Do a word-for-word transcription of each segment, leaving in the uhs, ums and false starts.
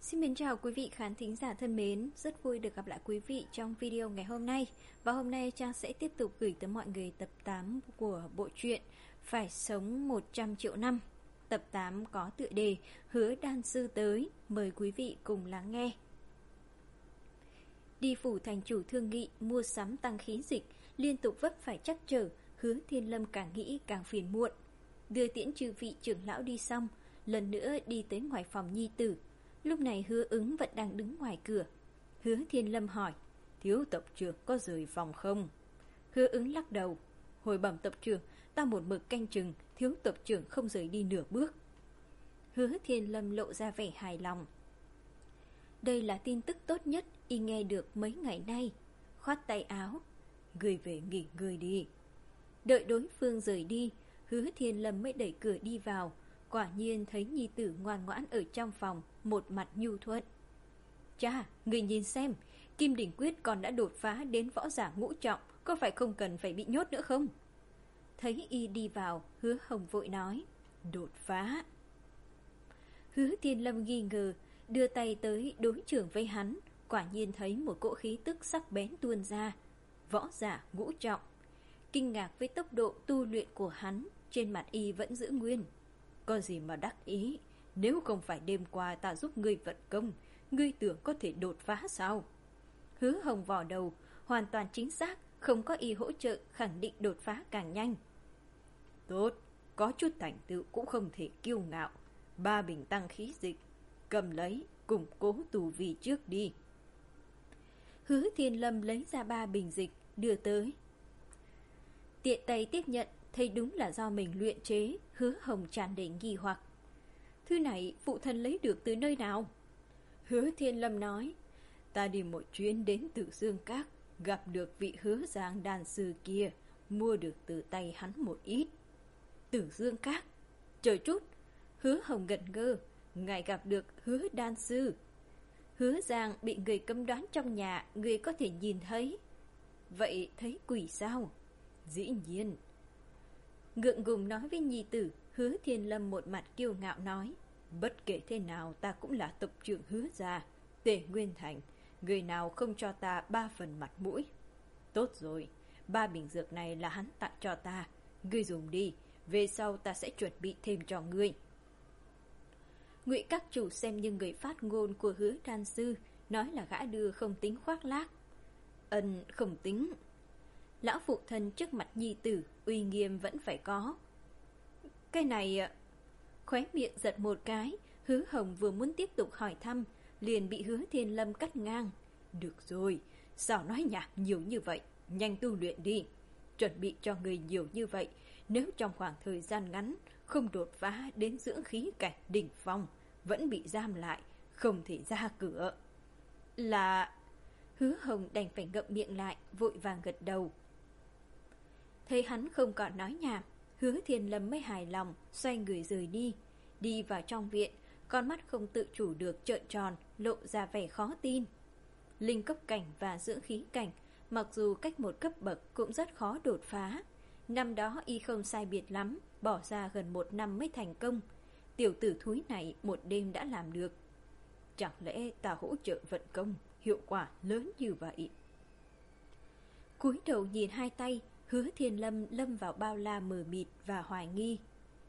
Xin mến chào quý vị khán thính giả thân mến, rất vui được gặp lại quý vị trong video ngày hôm nay. Và hôm nay Trang sẽ tiếp tục gửi tới mọi người tập tám của bộ truyện Phải Sống một trăm triệu năm. Tập tám có tựa đề Hứa Đan Sư Tới, mời quý vị cùng lắng nghe. Đi phủ thành chủ thương nghị mua sắm tăng khí dịch, liên tục vấp phải trắc trở, Hứa Thiên Lâm càng nghĩ càng phiền muộn. Đưa tiễn chư vị trưởng lão đi xong, lần nữa đi tới ngoài phòng nhi tử. Lúc này Hứa Ứng vẫn đang đứng ngoài cửa. Hứa Thiên Lâm hỏi: Thiếu tộc trưởng có rời phòng không? Hứa Ứng lắc đầu: Hồi bẩm tộc trưởng, ta một mực canh chừng, thiếu tộc trưởng không rời đi nửa bước. Hứa Thiên Lâm lộ ra vẻ hài lòng. Đây là tin tức tốt nhất y nghe được mấy ngày nay. Khoát tay áo: Người về nghỉ ngơi đi. Đợi đối phương rời đi, Hứa Thiên Lâm mới đẩy cửa đi vào. Quả nhiên thấy nhi tử ngoan ngoãn ở trong phòng, một mặt nhu thuận. Cha, người nhìn xem, Kim Đỉnh Quyết còn đã đột phá đến võ giả ngũ trọng, có phải không cần phải bị nhốt nữa không? Thấy y đi vào, Hứa Hồng vội nói: Đột phá. Hứa Thiên Lâm nghi ngờ, đưa tay tới đối trưởng với hắn, quả nhiên thấy một cỗ khí tức sắc bén tuôn ra. Võ giả ngũ trọng. Kinh ngạc với tốc độ tu luyện của hắn, trên mặt y vẫn giữ nguyên. Có gì mà đắc ý, nếu không phải đêm qua ta giúp ngươi vận công, ngươi tưởng có thể đột phá sao? Hứa Hồng vò đầu, hoàn toàn chính xác, không có y hỗ trợ khẳng định đột phá càng nhanh. Tốt, có chút thành tựu cũng không thể kiêu ngạo. Ba bình tăng khí dịch, cầm lấy, củng cố tù vi trước đi. Hứa Thiên Lâm lấy ra ba bình dịch, đưa tới. Tiện tay tiếp nhận, thấy đúng là do mình luyện chế. Hứa Hồng tràn đầy nghi hoặc: Thứ này phụ thân lấy được từ nơi nào? Hứa Thiên Lâm nói: Ta đi một chuyến đến Tử Dương Các, gặp được vị Hứa Giang đan sư kia, mua được từ tay hắn một ít. Tử Dương Các? Chờ chút. Hứa Hồng ngẩn ngơ, ngài gặp được Hứa đan sư? Hứa Giang bị người cấm đoán trong nhà, người có thể nhìn thấy. Vậy thấy quỷ sao? Dĩ nhiên. Ngượng ngùng nói với nhi tử, Hứa Thiên Lâm một mặt kiêu ngạo nói: Bất kể thế nào ta cũng là tộc trưởng Hứa gia, Tề Nguyên Thành, người nào không cho ta ba phần mặt mũi. Tốt rồi, ba bình dược này là hắn tặng cho ta, ngươi dùng đi, về sau ta sẽ chuẩn bị thêm cho ngươi. Ngụy các chủ xem như người phát ngôn của Hứa đan sư, nói là gã đưa không tính khoác lác. Ân, không tính. Lão phụ thân trước mặt nhi tử, uy nghiêm vẫn phải có. Cái này... Khóe miệng giật một cái, Hứa Hồng vừa muốn tiếp tục hỏi thăm, liền bị Hứa Thiên Lâm cắt ngang. Được rồi, sao nói nhảm nhiều như vậy, nhanh tu luyện đi. Chuẩn bị cho người nhiều như vậy, nếu trong khoảng thời gian ngắn không đột phá đến dưỡng khí cảnh đỉnh phong, vẫn bị giam lại, không thể ra cửa. Là... Hứa Hồng đành phải ngậm miệng lại, vội vàng gật đầu. Thấy hắn không còn nói nhảm, Hứa Thiên Lâm mới hài lòng, xoay người rời đi. Đi vào trong viện, con mắt không tự chủ được trợn tròn, lộ ra vẻ khó tin. Linh cấp cảnh và dưỡng khí cảnh, mặc dù cách một cấp bậc cũng rất khó đột phá. Năm đó y không sai biệt lắm, bỏ ra gần một năm mới thành công. Tiểu tử thúi này một đêm đã làm được. Chẳng lẽ ta hỗ trợ vận công, hiệu quả lớn như vậy? Cúi đầu nhìn hai tay, Hứa Thiên Lâm lâm vào bao la mờ mịt và hoài nghi.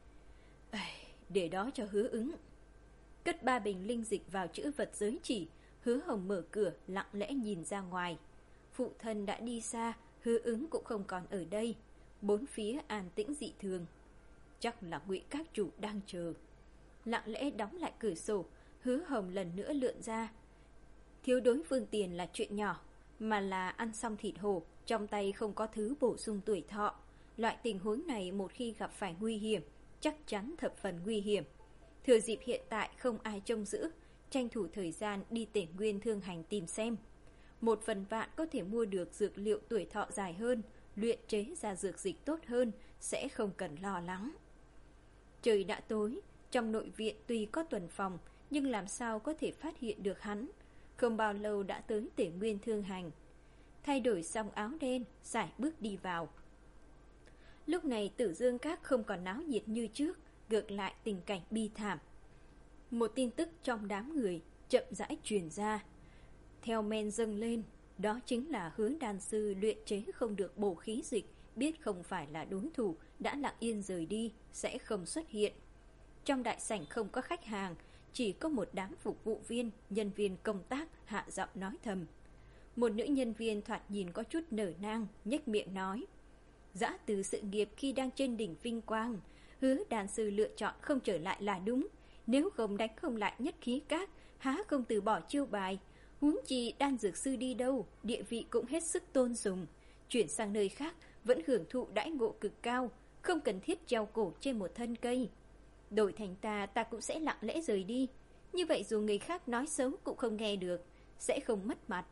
Để đó cho Hứa Ứng. Cất ba bình linh dịch vào chữ vật giới chỉ, Hứa Hồng mở cửa lặng lẽ nhìn ra ngoài. Phụ thân đã đi xa, Hứa Ứng cũng không còn ở đây. Bốn phía an tĩnh dị thường. Chắc là Ngụy các chủ đang chờ. Lặng lẽ đóng lại cửa sổ, Hứa Hồng lần nữa lượn ra. Thiếu đối phương tiền là chuyện nhỏ, mà là ăn xong thịt hổ, trong tay không có thứ bổ sung tuổi thọ. Loại tình huống này một khi gặp phải nguy hiểm, chắc chắn thập phần nguy hiểm. Thừa dịp hiện tại không ai trông giữ, tranh thủ thời gian đi Tể Nguyên Thương Hành tìm xem. Một phần vạn có thể mua được dược liệu tuổi thọ dài hơn, luyện chế ra dược dịch tốt hơn, sẽ không cần lo lắng. Trời đã tối, trong nội viện tuy có tuần phòng, nhưng làm sao có thể phát hiện được hắn. Không bao lâu đã tới Tể Nguyên Thương Hành. Thay đổi xong áo đen, sải bước đi vào. Lúc này Tử Dương Các không còn náo nhiệt như trước, ngược lại tình cảnh bi thảm. Một tin tức trong đám người, chậm rãi truyền ra. Theo men dâng lên, đó chính là Hứa đan sư luyện chế không được bổ khí dịch, biết không phải là đối thủ, đã lặng yên rời đi, sẽ không xuất hiện. Trong đại sảnh không có khách hàng, chỉ có một đám phục vụ viên, nhân viên công tác hạ giọng nói thầm. Một nữ nhân viên thoạt nhìn có chút nở nang, nhếch miệng nói: Dã từ sự nghiệp khi đang trên đỉnh vinh quang, Hứa đan sư lựa chọn không trở lại là đúng. Nếu không đánh không lại Nhất Khí Các, há không từ bỏ chiêu bài. Huống chi đan dược sư đi đâu, địa vị cũng hết sức tôn sùng. Chuyển sang nơi khác vẫn hưởng thụ đãi ngộ cực cao, không cần thiết treo cổ trên một thân cây. Đổi thành ta, ta cũng sẽ lặng lẽ rời đi. Như vậy dù người khác nói xấu cũng không nghe được, sẽ không mất mặt.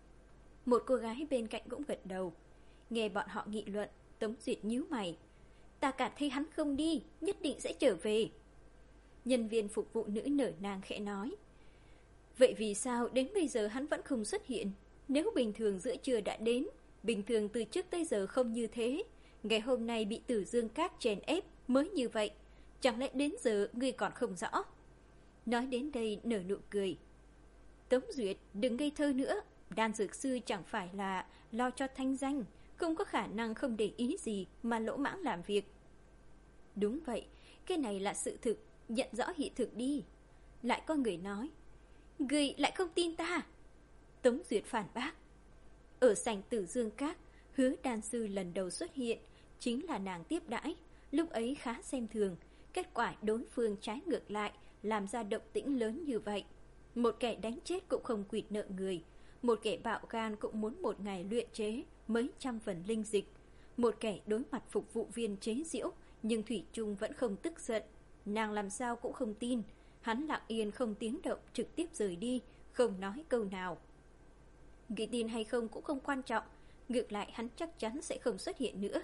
Một cô gái bên cạnh cũng gật đầu. Nghe bọn họ nghị luận, Tống Duyệt nhíu mày. Ta cảm thấy hắn không đi, nhất định sẽ trở về. Nhân viên phục vụ nữ nở nang khẽ nói: Vậy vì sao đến bây giờ hắn vẫn không xuất hiện? Nếu bình thường giữa trưa đã đến, bình thường từ trước tới giờ không như thế. Ngày hôm nay bị Tử Dương Các chèn ép mới như vậy. Chẳng lẽ đến giờ ngươi còn không rõ? Nói đến đây nở nụ cười. Tống Duyệt, đừng ngây thơ nữa. Đan dược sư chẳng phải là lo cho thanh danh, không có khả năng không để ý gì mà lỗ mãng làm việc. Đúng vậy, cái này là sự thực, nhận rõ hiện thực đi. Lại có người nói: Ngươi lại không tin ta. Tống Duyệt phản bác. Ở sảnh Tử Dương Các, Hứa đan sư lần đầu xuất hiện, chính là nàng tiếp đãi. Lúc ấy khá xem thường, kết quả đối phương trái ngược lại, làm ra động tĩnh lớn như vậy. Một kẻ đánh chết cũng không quỵt nợ người, một kẻ bạo gan cũng muốn một ngày luyện chế mấy trăm phần linh dịch, một kẻ đối mặt phục vụ viên chế giễu nhưng thủy chung vẫn không tức giận. Nàng làm sao cũng không tin. Hắn lặng yên không tiếng động trực tiếp rời đi, không nói câu nào. Nghĩ tin hay không cũng không quan trọng, ngược lại hắn chắc chắn sẽ không xuất hiện nữa.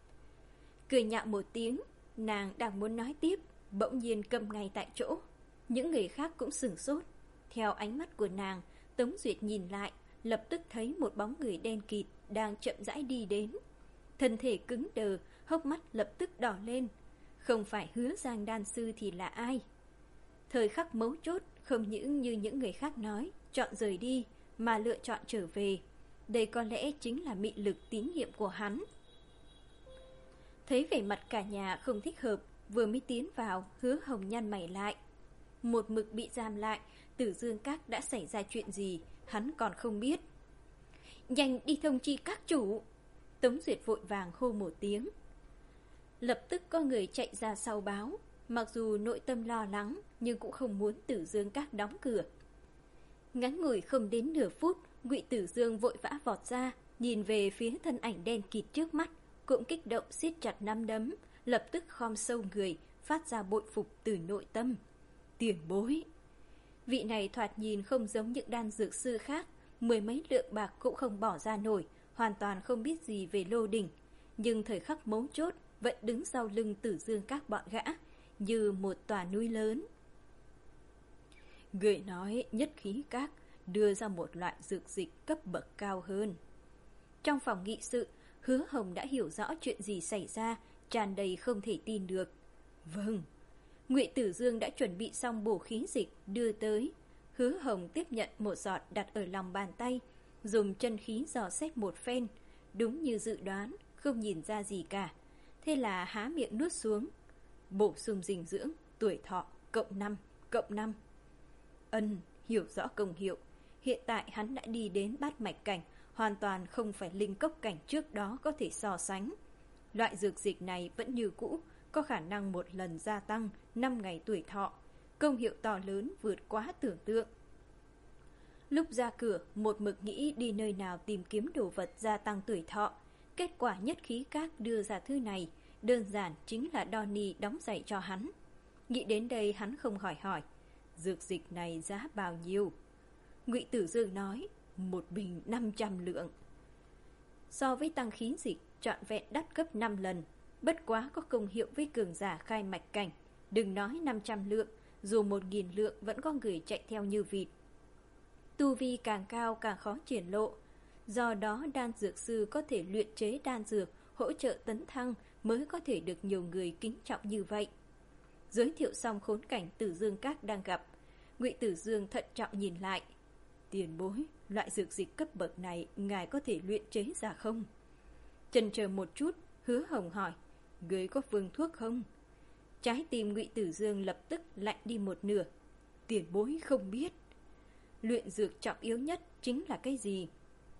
Cười nhạo một tiếng, nàng đang muốn nói tiếp, bỗng nhiên câm ngay tại chỗ. Những người khác cũng sửng sốt. Theo ánh mắt của nàng, Tống Duyệt nhìn lại, lập tức thấy một bóng người đen kịt đang chậm rãi đi đến. Thân thể cứng đờ, hốc mắt lập tức đỏ lên. Không phải Hứa Giang đan sư thì là ai? Thời khắc mấu chốt, không những như những người khác nói chọn rời đi, mà lựa chọn trở về. Đây có lẽ chính là mị lực tín nhiệm của hắn. Thấy vẻ mặt cả nhà không thích hợp, vừa mới tiến vào, Hứa Hồng nhăn mày lại. Một mực bị giam lại, Tử Dương Các đã xảy ra chuyện gì, hắn còn không biết. Nhanh đi thông chi các chủ. Tống Duyệt vội vàng hô một tiếng. Lập tức có người chạy ra sau báo. Mặc dù nội tâm lo lắng, nhưng cũng không muốn Tử Dương Các đóng cửa. Ngắn ngủi không đến nửa phút, Ngụy Tử Dương vội vã vọt ra, nhìn về phía thân ảnh đen kịt trước mắt, cũng kích động siết chặt nắm đấm, lập tức khom sâu người, phát ra bội phục từ nội tâm. Tiền bối. Vị này thoạt nhìn không giống những đan dược sư khác, mười mấy lượng bạc cũng không bỏ ra nổi, hoàn toàn không biết gì về lô đỉnh, nhưng thời khắc mấu chốt vẫn đứng sau lưng Tử Dương Các bọn gã, như một tòa núi lớn. Người nói Nhất Khí Các đưa ra một loại dược dịch cấp bậc cao hơn. Trong phòng nghị sự, Hứa Hồng đã hiểu rõ chuyện gì xảy ra, tràn đầy không thể tin được. Vâng. Ngụy Tử Dương đã chuẩn bị xong bổ khí dịch đưa tới. Hứa Hồng tiếp nhận một giọt đặt ở lòng bàn tay, dùng chân khí dò xét một phen. Đúng như dự đoán, không nhìn ra gì cả. Thế là há miệng nuốt xuống. Bổ sung dinh dưỡng, tuổi thọ, cộng năm, cộng năm. Ân, hiểu rõ công hiệu. Hiện tại hắn đã đi đến bát mạch cảnh, hoàn toàn không phải linh cốc cảnh trước đó có thể so sánh. Loại dược dịch này vẫn như cũ, có khả năng một lần gia tăng năm ngày tuổi thọ. Công hiệu to lớn vượt quá tưởng tượng. Lúc ra cửa, một mực nghĩ đi nơi nào tìm kiếm đồ vật gia tăng tuổi thọ. Kết quả Nhất Khí Các đưa ra thư này, đơn giản chính là Donnie đóng giày cho hắn. Nghĩ đến đây hắn không hỏi hỏi, dược dịch này giá bao nhiêu? Ngụy Tử Dương nói, một bình năm trăm lượng. So với tăng khí dịch, trọn vẹn đắt gấp năm lần. Bất quá có công hiệu với cường giả khai mạch cảnh. Đừng nói năm trăm lượng, dù một nghìn lượng vẫn có người chạy theo như vịt. Tu vi càng cao càng khó triển lộ. Do đó đan dược sư có thể luyện chế đan dược, hỗ trợ tấn thăng mới có thể được nhiều người kính trọng như vậy. Giới thiệu xong khốn cảnh Tử Dương Các đang gặp, Ngụy Tử Dương thận trọng nhìn lại. Tiền bối, loại dược dịch cấp bậc này ngài có thể luyện chế ra không? Chần chờ một chút, Hứa Hồng hỏi, người có phương thuốc không? Trái tim Ngụy Tử Dương lập tức lạnh đi một nửa. Tiền bối không biết. Luyện dược trọng yếu nhất chính là cái gì?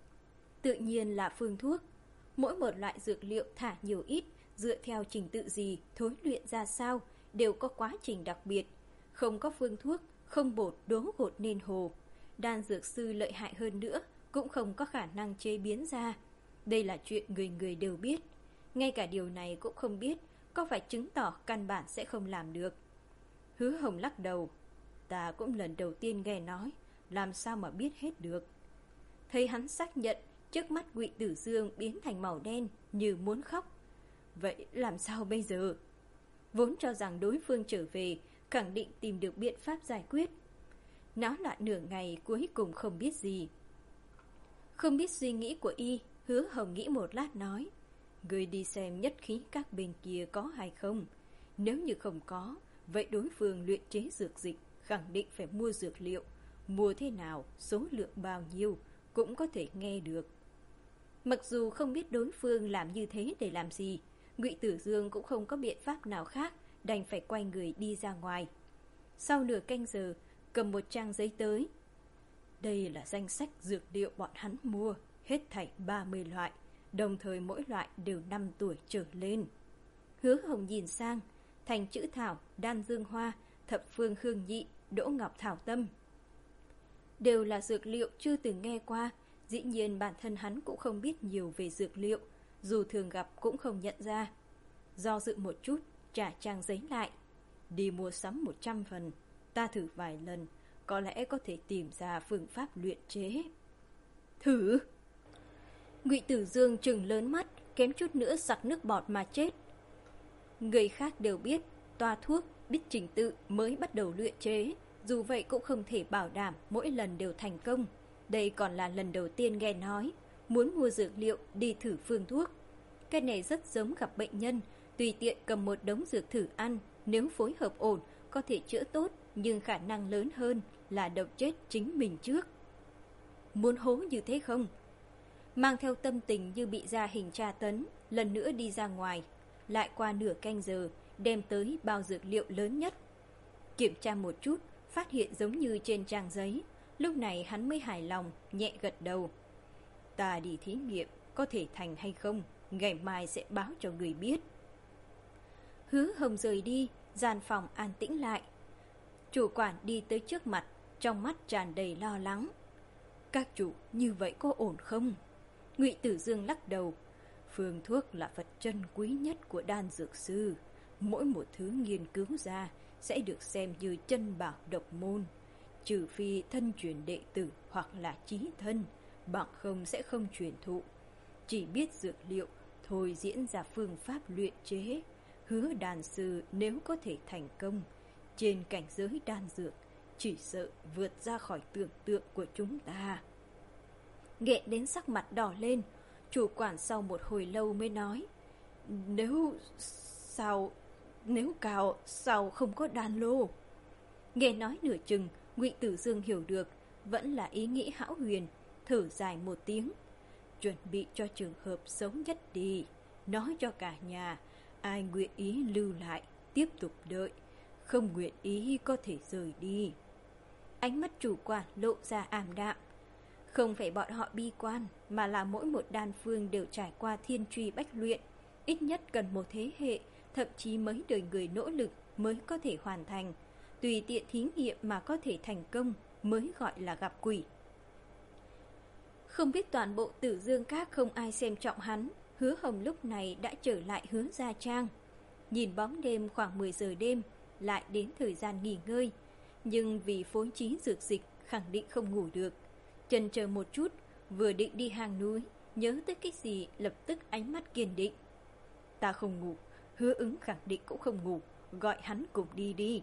Tự nhiên là phương thuốc. Mỗi một loại dược liệu thả nhiều ít, dựa theo trình tự gì, thối luyện ra sao, đều có quá trình đặc biệt. Không có phương thuốc, không bột đố gột nên hồ. Đan dược sư lợi hại hơn nữa, cũng không có khả năng chế biến ra. Đây là chuyện người người đều biết. Ngay cả điều này cũng không biết, có phải chứng tỏ căn bản sẽ không làm được. Hứa Hồng lắc đầu. Ta cũng lần đầu tiên nghe nói, làm sao mà biết hết được. Thấy hắn xác nhận, trước mắt Ngụy Tử Dương biến thành màu đen, như muốn khóc. Vậy làm sao bây giờ? Vốn cho rằng đối phương trở về, khẳng định tìm được biện pháp giải quyết. Náo loạn nửa ngày cuối cùng không biết gì. Không biết suy nghĩ của y, Hứa Hồng nghĩ một lát nói, người đi xem nhất khí các bên kia có hay không. Nếu như không có, vậy đối phương luyện chế dược dịch khẳng định phải mua dược liệu. Mua thế nào, số lượng bao nhiêu, cũng có thể nghe được. Mặc dù không biết đối phương làm như thế để làm gì, Ngụy Tử Dương cũng không có biện pháp nào khác, đành phải quay người đi ra ngoài. Sau nửa canh giờ, cầm một trang giấy tới. Đây là danh sách dược liệu bọn hắn mua, hết thảy ba mươi loại, đồng thời mỗi loại đều năm tuổi trở lên. Hứa Hồng nhìn sang, thành chữ thảo, đan dương hoa, thập phương hương nhị, đỗ ngọc thảo tâm. Đều là dược liệu chưa từng nghe qua, dĩ nhiên bản thân hắn cũng không biết nhiều về dược liệu, dù thường gặp cũng không nhận ra. Do dự một chút, trả trang giấy lại. Đi mua sắm một trăm phần, ta thử vài lần, có lẽ có thể tìm ra phương pháp luyện chế. Thử! Ngụy Tử Dương trừng lớn mắt, kém chút nữa sặc nước bọt mà chết. Người khác đều biết, toa thuốc, biết trình tự mới bắt đầu luyện chế, dù vậy cũng không thể bảo đảm mỗi lần đều thành công. Đây còn là lần đầu tiên nghe nói, muốn mua dược liệu đi thử phương thuốc. Cái này rất giống gặp bệnh nhân, tùy tiện cầm một đống dược thử ăn, nếu phối hợp ổn, có thể chữa tốt, nhưng khả năng lớn hơn là độc chết chính mình trước. Muốn hố như thế không? Mang theo tâm tình như bị gia hình tra tấn, lần nữa đi ra ngoài, lại qua nửa canh giờ, đem tới bao dược liệu lớn nhất. Kiểm tra một chút, phát hiện giống như trên trang giấy, lúc này hắn mới hài lòng, nhẹ gật đầu. Ta đi thí nghiệm, có thể thành hay không, ngày mai sẽ báo cho người biết. Hứa Hồng rời đi, gian phòng an tĩnh lại. Chủ quản đi tới trước mặt, trong mắt tràn đầy lo lắng. Các chủ, như vậy có ổn không? Ngụy Tử Dương lắc đầu. Phương thuốc là vật chân quý nhất của đan dược sư. Mỗi một thứ nghiên cứu ra sẽ được xem như chân bảo độc môn. Trừ phi thân truyền đệ tử hoặc là chí thân, bằng không sẽ không truyền thụ. Chỉ biết dược liệu, thôi diễn ra phương pháp luyện chế. Hứa đan sư nếu có thể thành công, trên cảnh giới đan dược, chỉ sợ vượt ra khỏi tưởng tượng của chúng ta. Nghẹn đến sắc mặt đỏ lên, chủ quản sau một hồi lâu mới nói, Nếu... sao... nếu cao, sao không có đan lô? Nghe nói nửa chừng, Ngụy Tử Dương hiểu được, vẫn là ý nghĩ hão huyền, thở dài một tiếng. Chuẩn bị cho trường hợp xấu nhất đi, nói cho cả nhà, ai nguyện ý lưu lại, tiếp tục đợi, không nguyện ý có thể rời đi. Ánh mắt chủ quản lộ ra ảm đạm. Không phải bọn họ bi quan, mà là mỗi một đan phương đều trải qua thiên truy bách luyện, ít nhất cần một thế hệ, thậm chí mấy đời người nỗ lực mới có thể hoàn thành. Tùy tiện thí nghiệm mà có thể thành công mới gọi là gặp quỷ. Không biết toàn bộ Tử Dương Các không ai xem trọng hắn, Hứa Hồng lúc này đã trở lại Hứa Gia Trang. Nhìn bóng đêm khoảng mười giờ đêm, lại đến thời gian nghỉ ngơi, nhưng vì phối trí dược dịch khẳng định không ngủ được. Chần chờ một chút, vừa định đi hang núi, nhớ tới cái gì lập tức ánh mắt kiên định. Ta không ngủ, Hứa Ứng khẳng định cũng không ngủ, gọi hắn cùng đi đi.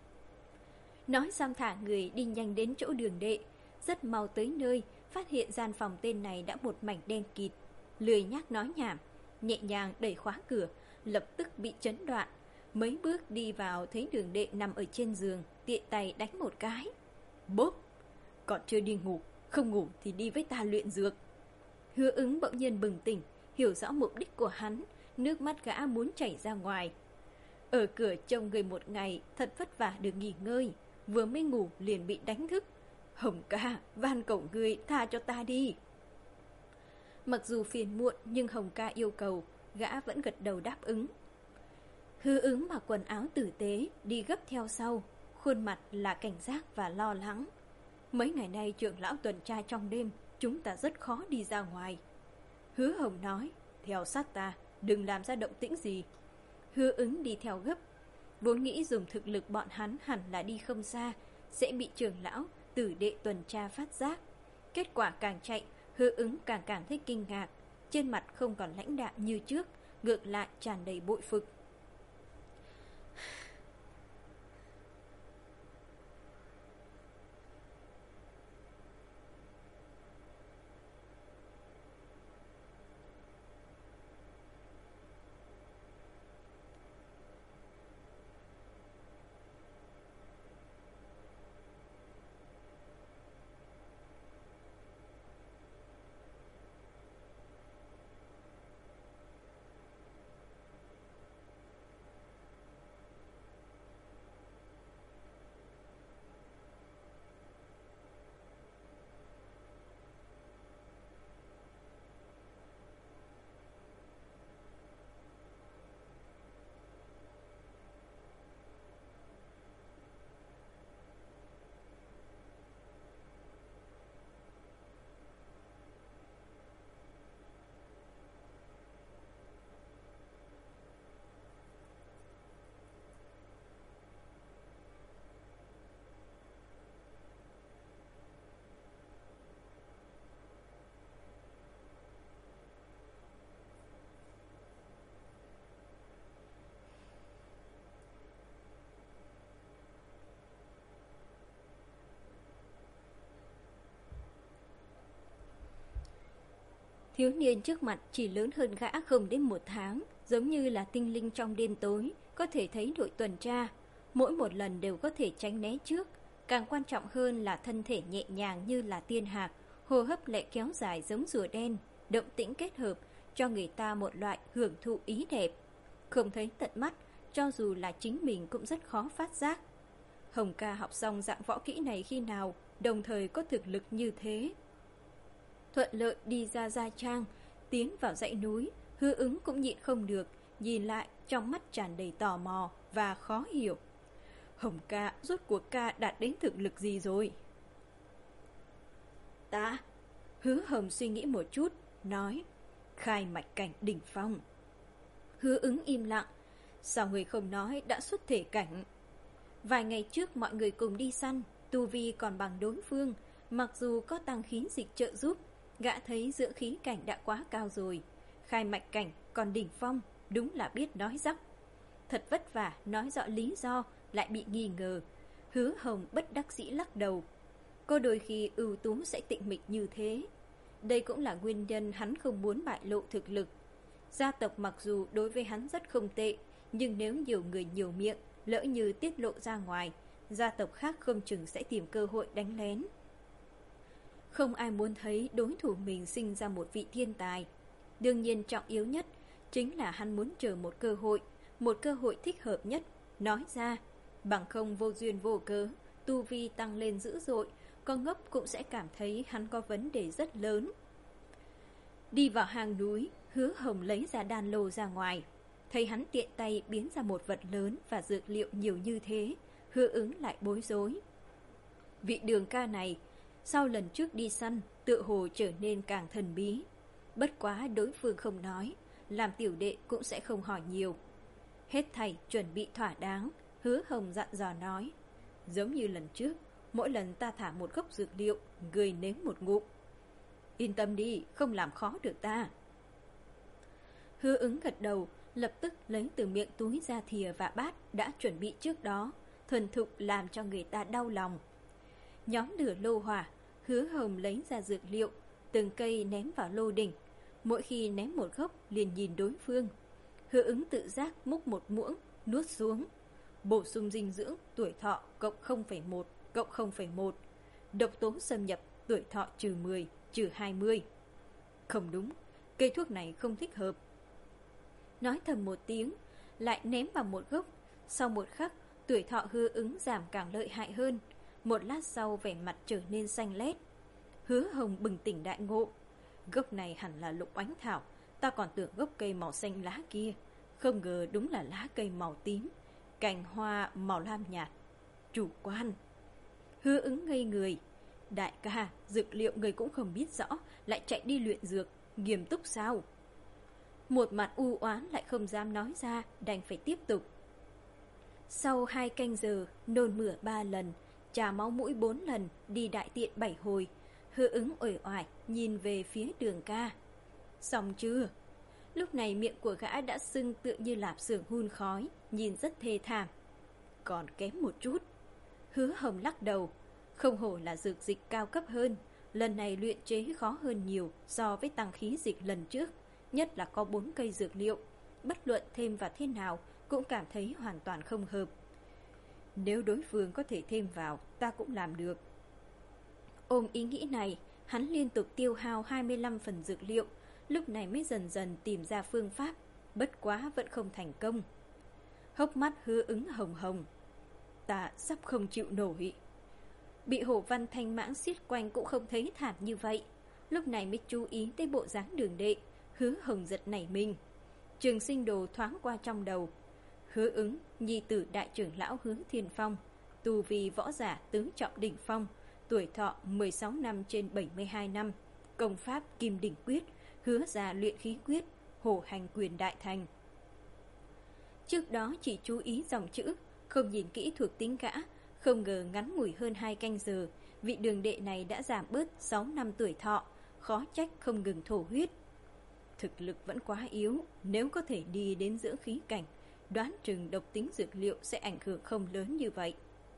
Nói xong thả người đi nhanh đến chỗ đường đệ, rất mau tới nơi, phát hiện gian phòng tên này đã một mảnh đen kịt. Lười nhác nói nhảm, nhẹ nhàng đẩy khóa cửa, lập tức bị chấn đoạn. Mấy bước đi vào thấy đường đệ nằm ở trên giường, tiện tay đánh một cái. Bốp! Còn chưa đi ngủ, không ngủ thì đi với ta luyện dược. Hứa Ứng bỗng nhiên bừng tỉnh, hiểu rõ mục đích của hắn, nước mắt gã muốn chảy ra ngoài. Ở cửa trông người một ngày, thật vất vả được nghỉ ngơi, vừa mới ngủ liền bị đánh thức. Hồng ca, van cầu ngươi tha cho ta đi. Mặc dù phiền muộn nhưng Hồng ca yêu cầu, gã vẫn gật đầu đáp ứng. Hứa Ứng mặc quần áo tử tế, đi gấp theo sau, khuôn mặt là cảnh giác và lo lắng. Mấy ngày nay trưởng lão tuần tra trong đêm, chúng ta rất khó đi ra ngoài. Hứa Hồng nói, theo sát ta, đừng làm ra động tĩnh gì. Hứa Ứng đi theo gấp, vốn nghĩ dùng thực lực bọn hắn hẳn là đi không xa, sẽ bị trưởng lão, tử đệ tuần tra phát giác. Kết quả càng chạy, Hứa Ứng càng cảm thấy kinh ngạc, trên mặt không còn lãnh đạm như trước, ngược lại tràn đầy bội phục. Thiếu niên trước mặt chỉ lớn hơn gã không đến một tháng, giống như là tinh linh trong đêm tối, có thể thấy đội tuần tra. Mỗi một lần đều có thể tránh né trước. Càng quan trọng hơn là thân thể nhẹ nhàng như là tiên hạc, hô hấp lại kéo dài giống rùa đen, động tĩnh kết hợp, cho người ta một loại hưởng thụ ý đẹp. Không thấy tận mắt, cho dù là chính mình cũng rất khó phát giác. Hồng ca học xong dạng võ kỹ này khi nào, đồng thời có thực lực như thế. Thuận lợi đi ra Gia Trang, tiến vào dãy núi, Hứa Ứng cũng nhịn không được, nhìn lại trong mắt tràn đầy tò mò và khó hiểu. Hồng ca, rốt cuộc ca đạt đến thực lực gì rồi? Ta, Hứa Hồng suy nghĩ một chút, nói, khai mạch cảnh đỉnh phong. Hứa Ứng im lặng, sao người không nói đã xuất thể cảnh? Vài ngày trước mọi người cùng đi săn, tu vi còn bằng đối phương, mặc dù có tăng khí dịch trợ giúp, gã thấy dưỡng khí cảnh đã quá cao rồi. Khai mạch cảnh còn đỉnh phong, đúng là biết nói dóc. Thật vất vả nói rõ lý do, lại bị nghi ngờ. Hứa Hồng bất đắc dĩ lắc đầu. Cô đôi khi ưu tú sẽ tịnh mịch như thế. Đây cũng là nguyên nhân hắn không muốn bại lộ thực lực. Gia tộc mặc dù đối với hắn rất không tệ, nhưng nếu nhiều người nhiều miệng, lỡ như tiết lộ ra ngoài, gia tộc khác không chừng sẽ tìm cơ hội đánh lén. Không ai muốn thấy đối thủ mình sinh ra một vị thiên tài. Đương nhiên trọng yếu nhất chính là hắn muốn chờ một cơ hội, một cơ hội thích hợp nhất, nói ra. Bằng không vô duyên vô cớ, tu vi tăng lên dữ dội, con ngốc cũng sẽ cảm thấy hắn có vấn đề rất lớn. Đi vào hang núi, Hứa Hồng lấy ra đan lô ra ngoài. Thấy hắn tiện tay biến ra một vật lớn và dược liệu nhiều như thế, Hứa Ứng lại bối rối. Vị Đường ca này, sau lần trước đi săn, tựa hồ trở nên càng thần bí. Bất quá đối phương không nói, làm tiểu đệ cũng sẽ không hỏi nhiều. Hết thảy chuẩn bị thỏa đáng, Hứa Hồng dặn dò nói, giống như lần trước, mỗi lần ta thả một gốc dược liệu, người nếm một ngụm. Yên tâm đi, không làm khó được ta. Hứa Ứng gật đầu, lập tức lấy từ miệng túi ra thìa và bát đã chuẩn bị trước đó, thuần thục làm cho người ta đau lòng. Nhóm lửa lô hỏa, Hứa Hồng lấy ra dược liệu, từng cây ném vào lô đỉnh. Mỗi khi ném một gốc liền nhìn đối phương. Hứa Ứng tự giác múc một muỗng, nuốt xuống. Bổ sung dinh dưỡng, tuổi thọ, cộng không phẩy một, cộng không phẩy một. độc tố xâm nhập, tuổi thọ trừ mười, trừ hai mươi. Không đúng, cây thuốc này không thích hợp. Nói thầm một tiếng, lại ném vào một gốc. Sau một khắc, tuổi thọ Hứa Ứng giảm càng lợi hại hơn. Một lát sau vẻ mặt trở nên xanh lét. Hứa Hồng bừng tỉnh đại ngộ. Gốc này hẳn là lục oánh thảo, ta còn tưởng gốc cây màu xanh lá kia. Không ngờ đúng là lá cây màu tím, cành hoa màu lam nhạt. Chủ quan. Hứa Ứng ngây người. Đại ca, dược liệu người cũng không biết rõ, lại chạy đi luyện dược, nghiêm túc sao? Một mặt u oán lại không dám nói ra, đành phải tiếp tục. Sau hai canh giờ, nôn mửa ba lần, trà máu mũi bốn lần, đi đại tiện bảy hồi. Hứa Ứng uể oải nhìn về phía Đường ca. Xong chưa? Lúc này miệng của gã đã sưng tựa như lạp xưởng hun khói, nhìn rất thê thảm. Còn kém một chút. Hứa Hồng lắc đầu. Không hổ là dược dịch cao cấp hơn, lần này luyện chế khó hơn nhiều so với tăng khí dịch lần trước. Nhất là có bốn cây dược liệu, bất luận thêm vào thế nào cũng cảm thấy hoàn toàn không hợp. Nếu đối phương có thể thêm vào, ta cũng làm được. Ôm ý nghĩ này, hắn liên tục tiêu hao hai mươi lăm phần dược liệu, lúc này mới dần dần tìm ra phương pháp, bất quá vẫn không thành công. Hốc mắt Hứa Ứng hồng hồng. Ta sắp không chịu nổi. Bị Hổ Văn Thanh Mãng xiết quanh cũng không thấy thảm như vậy. Lúc này mới chú ý tới bộ dáng Đường đệ. Hứa Hồng giật nảy mình. Trường Sinh Đồ thoáng qua trong đầu. Hứa Ứng, nhi tử đại trưởng lão Hứa Thiên Phong, tu vi võ giả tứ trọng đỉnh phong, tuổi thọ mười sáu năm trên bảy mươi hai năm, công pháp Kim Đỉnh Quyết, hứa ra luyện khí quyết, hổ hành quyền đại thành. Trước đó chỉ chú ý dòng chữ, không nhìn kỹ thuộc tính gã, không ngờ ngắn ngủi hơn hai canh giờ, vị Đường đệ này đã giảm bớt sáu năm tuổi thọ, khó trách không ngừng thổ huyết. Thực lực vẫn quá yếu, nếu có thể đi đến dưỡng khí cảnh, đoán chừng độc tính dược liệu sẽ ảnh hưởng không lớn như vậy.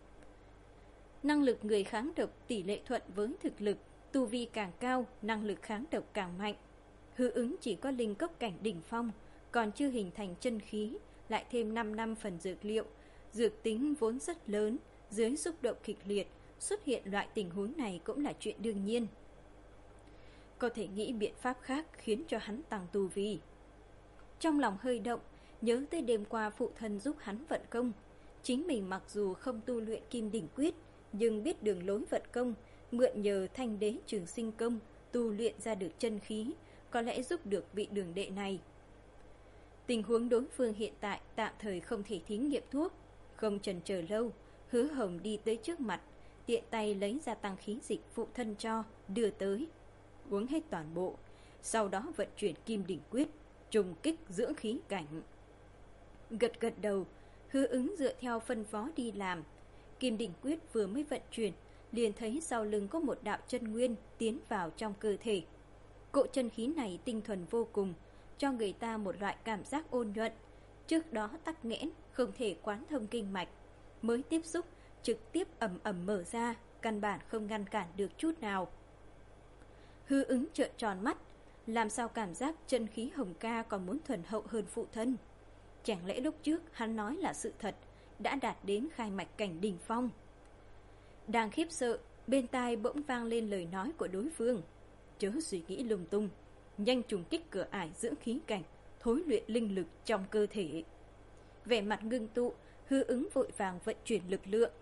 Năng lực người kháng độc tỷ lệ thuận với thực lực, tu vi càng cao, năng lực kháng độc càng mạnh. Hứa Ứng chỉ có linh cốc cảnh đỉnh phong, còn chưa hình thành chân khí, lại thêm năm năm phần dược liệu, dược tính vốn rất lớn, dưới xúc động kịch liệt, xuất hiện loại tình huống này cũng là chuyện đương nhiên. Có thể nghĩ biện pháp khác khiến cho hắn tăng tu vi. Trong lòng hơi động, nhớ tới đêm qua phụ thân giúp hắn vận công. Chính mình mặc dù không tu luyện Kim Đỉnh Quyết, nhưng biết đường lối vận công, mượn nhờ Thanh Đế Trường Sinh Công tu luyện ra được chân khí, có lẽ giúp được vị Đường đệ này. Tình huống đối phương hiện tại tạm thời không thể thí nghiệm thuốc. Không chần chờ lâu, Hứa Hồng đi tới trước mặt, tiện tay lấy ra tăng khí dịch phụ thân cho, đưa tới. Uống hết toàn bộ, sau đó vận chuyển Kim Đỉnh Quyết, trùng kích dưỡng khí cảnh. Gật gật đầu, Hứa Ứng dựa theo phân phó đi làm. Kim Đỉnh Quyết vừa mới vận chuyển, liền thấy sau lưng có một đạo chân nguyên tiến vào trong cơ thể. Cỗ chân khí này tinh thuần vô cùng, cho người ta một loại cảm giác ôn nhuận. Trước đó tắc nghẽn, không thể quán thông kinh mạch, mới tiếp xúc trực tiếp ầm ầm mở ra, căn bản không ngăn cản được chút nào. Hứa Ứng trợn tròn mắt, làm sao cảm giác chân khí Hồng ca còn muốn thuần hậu hơn phụ thân? Chẳng lẽ lúc trước hắn nói là sự thật, đã đạt đến khai mạch cảnh đỉnh phong? Đang khiếp sợ, bên tai bỗng vang lên lời nói của đối phương. Chớ suy nghĩ lung tung, nhanh trùng kích cửa ải dưỡng khí cảnh, thối luyện linh lực trong cơ thể. Vẻ mặt ngưng tụ, Hứa Ứng vội vàng vận chuyển lực lượng.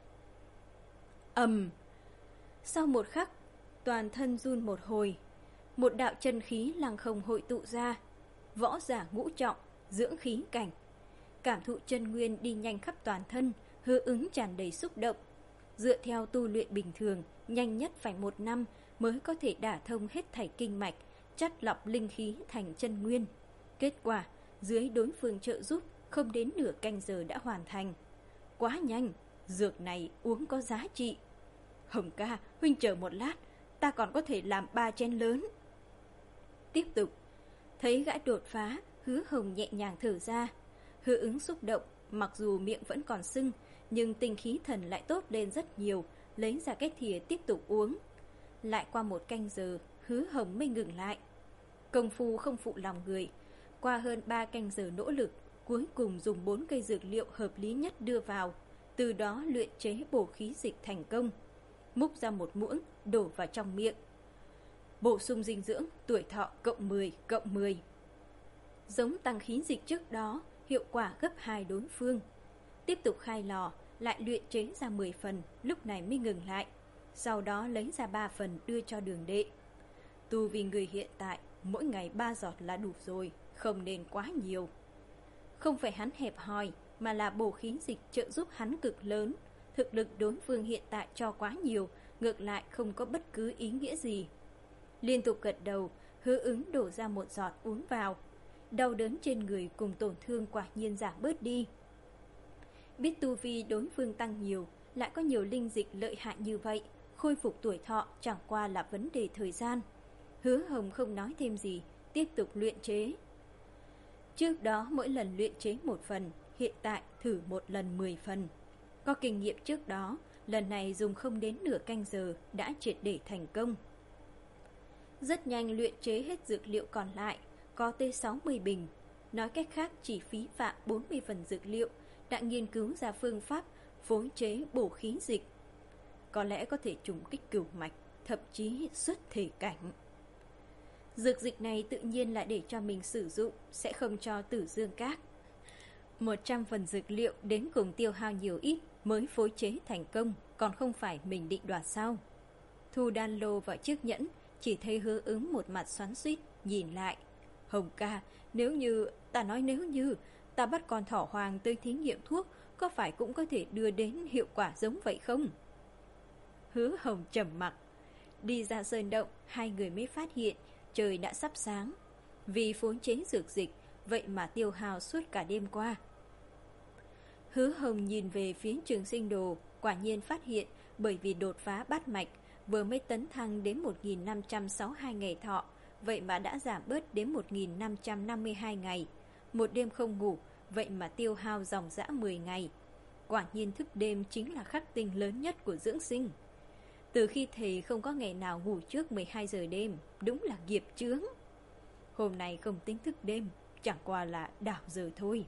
Ầm! Sau một khắc, toàn thân run một hồi, một đạo chân khí lăng không hội tụ ra. Võ giả ngũ trọng, dưỡng khí cảnh. Cảm thụ chân nguyên đi nhanh khắp toàn thân, Hứa Ứng tràn đầy xúc động. Dựa theo tu luyện bình thường, nhanh nhất phải một năm mới có thể đả thông hết thảy kinh mạch, chắt lọc linh khí thành chân nguyên. Kết quả, dưới đối phương trợ giúp, không đến nửa canh giờ đã hoàn thành. Quá nhanh, dược này uống có giá trị. Hồng ca, huynh chờ một lát, ta còn có thể làm ba chén lớn. Tiếp tục, thấy gã đột phá, Hứa Hồng nhẹ nhàng thở ra. Hứa Ứng xúc động, mặc dù miệng vẫn còn sưng, nhưng tinh khí thần lại tốt lên rất nhiều, lấy ra cái thìa tiếp tục uống. Lại qua một canh giờ, Hứa Hồng mới ngừng lại. Công phu không phụ lòng người, qua hơn ba canh giờ nỗ lực, cuối cùng dùng bốn cây dược liệu hợp lý nhất đưa vào, từ đó luyện chế bổ khí dịch thành công. múc ra một muỗng, đổ vào trong miệng. Bổ sung dinh dưỡng, tuổi thọ cộng mười, cộng mười. Giống tăng khí dịch trước đó, hiệu quả gấp hai đối phương. Tiếp tục khai lò, lại luyện chế ra mười phần, lúc này mới ngừng lại. Sau đó lấy ra ba phần đưa cho Đường Đệ. Tu vi người hiện tại, mỗi ngày ba giọt là đủ rồi, không nên quá nhiều. Không phải hắn hẹp hòi, mà là bổ khí dịch trợ giúp hắn cực lớn. Thực lực đối phương hiện tại cho quá nhiều, ngược lại không có bất cứ ý nghĩa gì. Liên tục gật đầu, Hứa Ứng đổ ra một giọt uống vào. Đau đớn trên người cùng tổn thương quả nhiên giảm bớt đi. Biết tu vi đối phương tăng nhiều, lại có nhiều linh dịch lợi hại như vậy, khôi phục tuổi thọ chẳng qua là vấn đề thời gian. Hứa Hồng không nói thêm gì, tiếp tục luyện chế. Trước đó mỗi lần luyện chế một phần, hiện tại thử một lần mười phần. Có kinh nghiệm trước đó, lần này dùng không đến nửa canh giờ đã triệt để thành công. Rất nhanh luyện chế hết dược liệu còn lại, có tới sáu mươi bình. Nói cách khác chỉ phí phạm bốn mươi phần dược liệu, đã nghiên cứu ra phương pháp phối chế bổ khí dịch. Có lẽ có thể trùng kích cửu mạch, thậm chí xuất thể cảnh. Dược dịch này tự nhiên là để cho mình sử dụng, sẽ không cho Tử Dương Các. Một trăm phần dược liệu đến cùng tiêu hao nhiều ít mới phối chế thành công, còn không phải mình định đoạt sao? Thu đan lô vào chiếc nhẫn, chỉ thấy Hứa Ứng một mặt xoắn xuýt nhìn lại. Hồng ca, nếu như, ta nói nếu như, ta bắt con thỏ hoang tới thí nghiệm thuốc, có phải cũng có thể đưa đến hiệu quả giống vậy không? Hứa Hồng trầm mặc. Đi ra sơn động, hai người mới phát hiện trời đã sắp sáng. Vì phối chế dược dịch, vậy mà tiêu hao suốt cả đêm qua. Hứa Hồng nhìn về phía Trường Sinh Đồ, quả nhiên phát hiện bởi vì đột phá bát mạch, vừa mới tấn thăng đến một nghìn năm trăm sáu mươi hai ngày thọ, vậy mà đã giảm bớt đến một nghìn năm trăm năm mươi hai ngày. Một đêm không ngủ, vậy mà tiêu hao dòng dã mười ngày. Quả nhiên thức đêm chính là khắc tinh lớn nhất của dưỡng sinh. Từ khi thầy không có ngày nào ngủ trước mười hai giờ đêm, đúng là nghiệp chướng. Hôm nay không tính thức đêm, chẳng qua là đảo giờ thôi.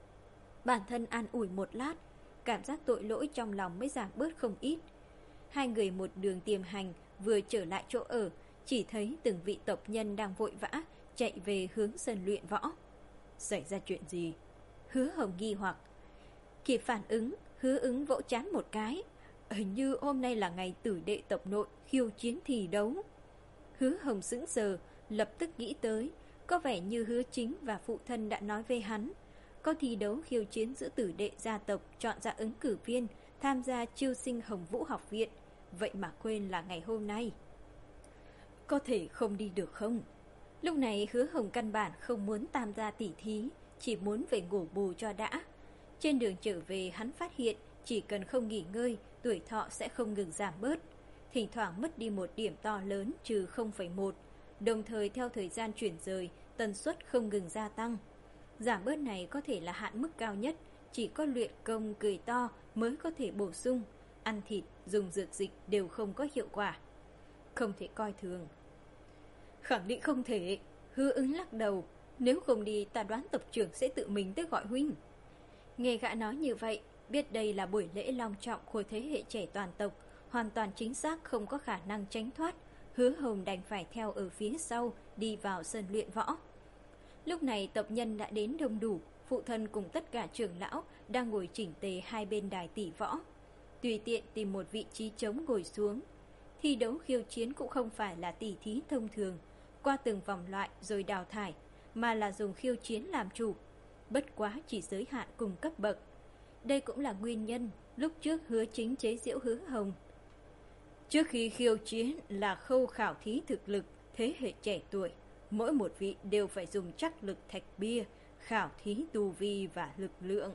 Bản thân an ủi một lát, cảm giác tội lỗi trong lòng mới giảm bớt không ít. Hai người một đường tiềm hành, vừa trở lại chỗ ở, chỉ thấy từng vị tộc nhân đang vội vã chạy về hướng sân luyện võ. Xảy ra chuyện gì? Hứa Hồng nghi hoặc. Kịp phản ứng, Hứa Ứng vỗ trán một cái. Hình như hôm nay là ngày tử đệ tộc nội khiêu chiến thi đấu. Hứa Hồng sững sờ, lập tức nghĩ tới, có vẻ như Hứa Chính và phụ thân đã nói với hắn, có thi đấu khiêu chiến giữa tử đệ gia tộc chọn ra ứng cử viên tham gia chiêu sinh Hồng Vũ học viện, vậy mà quên là ngày hôm nay. Có thể không đi được không? Lúc này Hứa Hồng căn bản không muốn tham gia tỉ thí, chỉ muốn về ngủ bù cho đã. Trên đường trở về hắn phát hiện chỉ cần không nghỉ ngơi, tuổi thọ sẽ không ngừng giảm bớt. Thỉnh thoảng mất đi một điểm to lớn trừ không phẩy một, đồng thời theo thời gian chuyển rời, tần suất không ngừng gia tăng. Giảm bớt này có thể là hạn mức cao nhất, chỉ có luyện công cười to mới có thể bổ sung. Ăn thịt, dùng dược dịch đều không có hiệu quả. Không thể coi thường. Khẳng định không thể. Hứa Ứng lắc đầu. Nếu không đi, ta đoán tộc trưởng sẽ tự mình tới gọi huynh. Nghe gã nói như vậy, biết đây là buổi lễ long trọng của thế hệ trẻ toàn tộc, hoàn toàn chính xác không có khả năng tránh thoát. Hứa Hồng đành phải theo ở phía sau, đi vào sân luyện võ. Lúc này tộc nhân đã đến đông đủ, phụ thân cùng tất cả trưởng lão đang ngồi chỉnh tề hai bên đài tỷ võ. Tùy tiện tìm một vị trí trống ngồi xuống. Thi đấu khiêu chiến cũng không phải là tỉ thí thông thường, qua từng vòng loại rồi đào thải, mà là dùng khiêu chiến làm chủ. Bất quá chỉ giới hạn cùng cấp bậc. Đây cũng là nguyên nhân lúc trước Hứa Chính chế giễu Hứa Hồng. Trước khi khiêu chiến là khâu khảo thí thực lực thế hệ trẻ tuổi, mỗi một vị đều phải dùng trắc lực thạch bia khảo thí tu vi và lực lượng.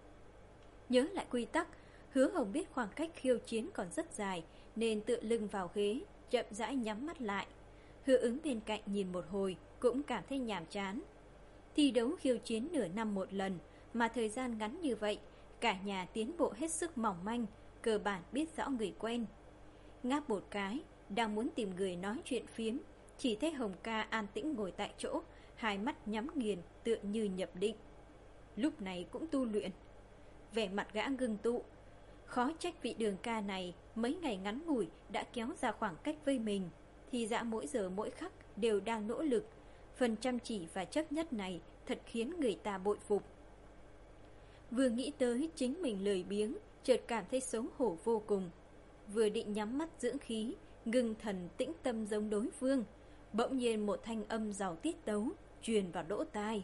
Nhớ lại quy tắc, Hứa Hồng biết khoảng cách khiêu chiến còn rất dài, nên tựa lưng vào ghế, chậm rãi nhắm mắt lại. Hứa Ứng bên cạnh nhìn một hồi, cũng cảm thấy nhàm chán. Thi đấu khiêu chiến nửa năm một lần, mà thời gian ngắn như vậy, cả nhà tiến bộ hết sức mỏng manh, cơ bản biết rõ người quen. Ngáp một cái, đang muốn tìm người nói chuyện phiếm, chỉ thấy Hồng ca an tĩnh ngồi tại chỗ, hai mắt nhắm nghiền tựa như nhập định. Lúc này cũng tu luyện. Vẻ mặt gã ngưng tụ. Khó trách vị Đường ca này mấy ngày ngắn ngủi đã kéo ra khoảng cách với mình. Thì Dã mỗi giờ mỗi khắc đều đang nỗ lực. Phần chăm chỉ và chấp nhất này thật khiến người ta bội phục. Vừa nghĩ tới chính mình lười biếng, chợt cảm thấy xấu hổ vô cùng. Vừa định nhắm mắt dưỡng khí, ngưng thần tĩnh tâm giống đối phương, bỗng nhiên một thanh âm giàu tiết tấu truyền vào lỗ tai.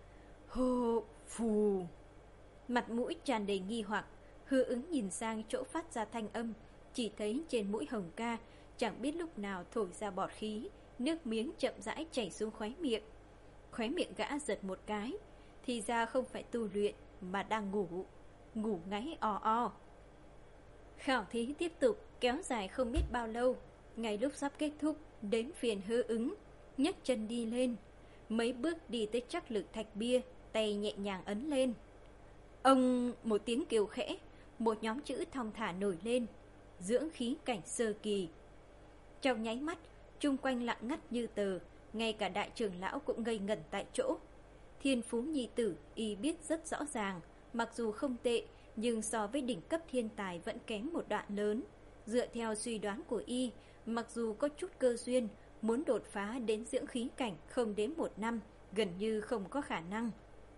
Hô phù. Mặt mũi tràn đầy nghi hoặc, Hứa Ứng nhìn sang chỗ phát ra thanh âm, chỉ thấy trên mũi Hồng Ca chẳng biết lúc nào thổi ra bọt khí, nước miếng chậm rãi chảy xuống khóe miệng. Khóe miệng gã giật một cái, thì ra không phải tu luyện mà đang ngủ, ngủ ngáy o o. Khảo thí tiếp tục kéo dài không biết bao lâu. Ngay lúc sắp kết thúc, đến phiền Hứa Ứng, nhấc chân đi lên, mấy bước đi tới trắc lực thạch bia, tay nhẹ nhàng ấn lên. Ông một tiếng kêu khẽ, một nhóm chữ thong thả nổi lên: dưỡng khí cảnh sơ kỳ. Trong nháy mắt, chung quanh lặng ngắt như tờ, ngay cả đại trưởng lão cũng ngây ngẩn tại chỗ. Thiên phú nhi tử y biết rất rõ ràng, mặc dù không tệ, nhưng so với đỉnh cấp thiên tài vẫn kém một đoạn lớn. Dựa theo suy đoán của y, mặc dù có chút cơ duyên, muốn đột phá đến dưỡng khí cảnh không đến một năm, gần như không có khả năng.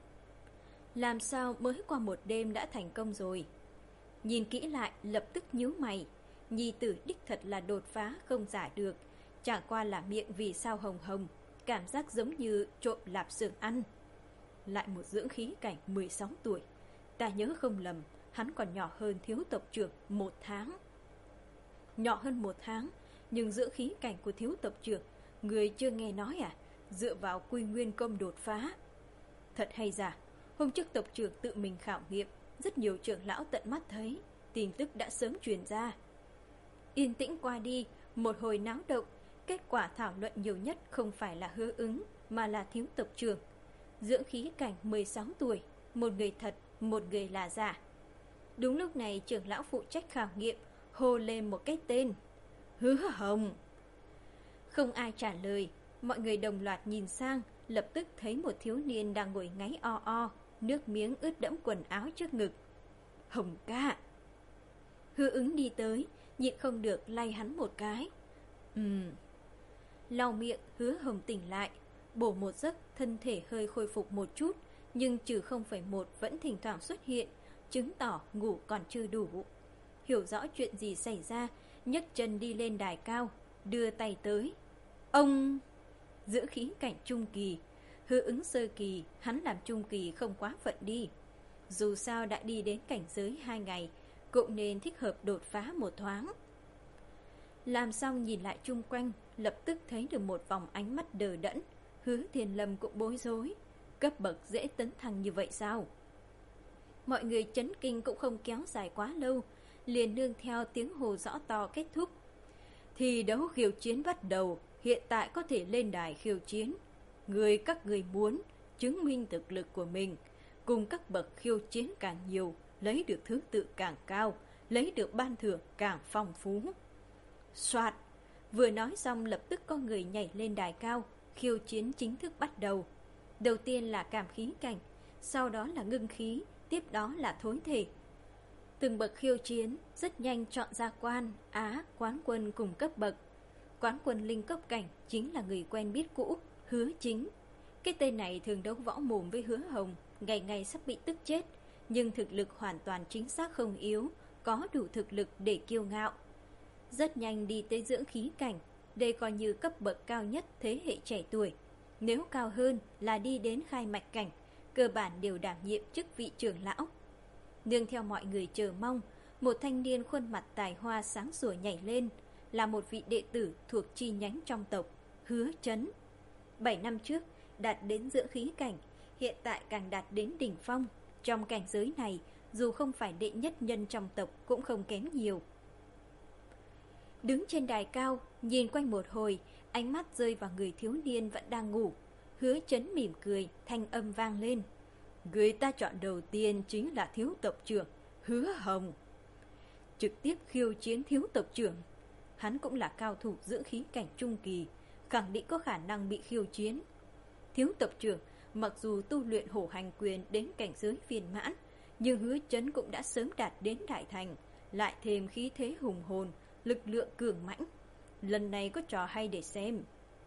Làm sao mới qua một đêm đã thành công rồi? Nhìn kỹ lại lập tức nhíu mày. Nhi tử đích thật là đột phá không giả được, chẳng qua là miệng vì sao hồng hồng, cảm giác giống như trộm lạp xưởng ăn. Lại một dưỡng khí cảnh mười sáu tuổi, ta nhớ không lầm, hắn còn nhỏ hơn thiếu tộc trưởng một tháng. Nhỏ hơn một tháng, nhưng dưỡng khí cảnh của thiếu tộc trưởng, người chưa nghe nói à? Dựa vào quy nguyên công đột phá. Thật hay giả, hôm trước tộc trưởng tự mình khảo nghiệm, rất nhiều trưởng lão tận mắt thấy, tin tức đã sớm truyền ra. Yên tĩnh qua đi, một hồi náo động, kết quả thảo luận nhiều nhất không phải là Hứa Ứng, mà là thiếu tộc trưởng. Dưỡng khí cảnh mười sáu tuổi, một người thật, một người là giả. Đúng lúc này trưởng lão phụ trách khảo nghiệm hô lên một cái tên: Hứa Hồng. Không ai trả lời, mọi người đồng loạt nhìn sang, lập tức thấy một thiếu niên đang ngồi ngáy o o, nước miếng ướt đẫm quần áo trước ngực. Hồng ca. Hứa Ứng đi tới, nhịn không được lay hắn một cái. Ừm. Lau miệng, Hứa Hồng tỉnh lại, bổ một giấc, thân thể hơi khôi phục một chút, nhưng trừ không phẩy một vẫn thỉnh thoảng xuất hiện, chứng tỏ ngủ còn chưa đủ. Hiểu rõ chuyện gì xảy ra, nhấc chân đi lên đài cao, đưa tay tới. Ông... Giữ khí cảnh trung kỳ, Hứa Ứng sơ kỳ, hắn làm trung kỳ không quá phận đi. Dù sao đã đi đến cảnh giới hai ngày, cũng nên thích hợp đột phá một thoáng. Làm xong nhìn lại chung quanh, lập tức thấy được một vòng ánh mắt đờ đẫn. Hứa Thiên Lâm cũng bối rối, cấp bậc dễ tấn thăng như vậy sao? Mọi người chấn kinh cũng không kéo dài quá lâu, liền nương theo tiếng hồ rõ to kết thúc. Thi đấu khiêu chiến bắt đầu, hiện tại có thể lên đài khiêu chiến. Người các người muốn chứng minh thực lực của mình, cùng các bậc khiêu chiến càng nhiều, lấy được thứ tự càng cao, lấy được ban thưởng càng phong phú. Soạt, vừa nói xong lập tức có người nhảy lên đài cao, khiêu chiến chính thức bắt đầu. Đầu tiên là cảm khí cảnh, sau đó là ngưng khí, tiếp đó là thối thể. Từng bậc khiêu chiến rất nhanh chọn ra quan, á, quán quân cùng cấp bậc. Quán quân linh cấp cảnh chính là người quen biết cũ, Hứa Chính. Cái tên này thường đấu võ mồm với Hứa Hồng, ngày ngày sắp bị tức chết, nhưng thực lực hoàn toàn chính xác không yếu, có đủ thực lực để kiêu ngạo. Rất nhanh đi tới dưỡng khí cảnh, đây coi như cấp bậc cao nhất thế hệ trẻ tuổi. Nếu cao hơn là đi đến khai mạch cảnh, cơ bản đều đảm nhiệm chức vị trưởng lão. Nương theo mọi người chờ mong, một thanh niên khuôn mặt tài hoa sáng sủa nhảy lên, là một vị đệ tử thuộc chi nhánh trong tộc, Hứa Chấn. Bảy năm trước đạt đến dưỡng khí cảnh, hiện tại càng đạt đến đỉnh phong. Trong cảnh giới này, dù không phải đệ nhất nhân trong tộc cũng không kém nhiều. Đứng trên đài cao, nhìn quanh một hồi, ánh mắt rơi vào người thiếu niên vẫn đang ngủ. Hứa Chấn mỉm cười, thanh âm vang lên. Người ta chọn đầu tiên chính là thiếu tộc trưởng Hứa Hồng. Trực tiếp khiêu chiến thiếu tộc trưởng. Hắn cũng là cao thủ dưỡng khí cảnh trung kỳ, khẳng định có khả năng bị khiêu chiến. Thiếu tộc trưởng mặc dù tu luyện hổ hành quyền đến cảnh giới viên mãn, nhưng Hứa Chấn cũng đã sớm đạt đến đại thành, lại thêm khí thế hùng hồn, lực lượng cường mãnh. Lần này có trò hay để xem.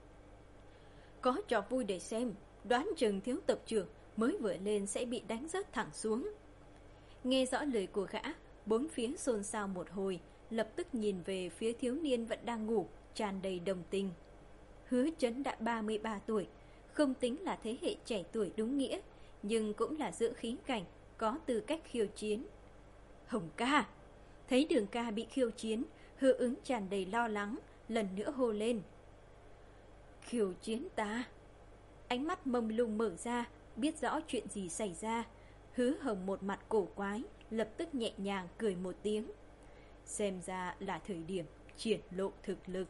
Có trò vui để xem, đoán chừng Thiếu tập trưởng mới vừa lên sẽ bị đánh rớt thẳng xuống. Nghe rõ lời của gã, bốn phía xôn xao một hồi, lập tức nhìn về phía thiếu niên vẫn đang ngủ, tràn đầy đồng tình. Hứa Chấn đã ba mươi ba tuổi, không tính là thế hệ trẻ tuổi đúng nghĩa, nhưng cũng là dưỡng khí cảnh, có tư cách khiêu chiến. Hồng ca! Thấy Đường ca bị khiêu chiến, Hứa Ứng tràn đầy lo lắng, lần nữa hô lên. Khiêu chiến ta? Ánh mắt mông lung mở ra, biết rõ chuyện gì xảy ra. Hứa Hồng một mặt cổ quái, lập tức nhẹ nhàng cười một tiếng. Xem ra là thời điểm triển lộ thực lực.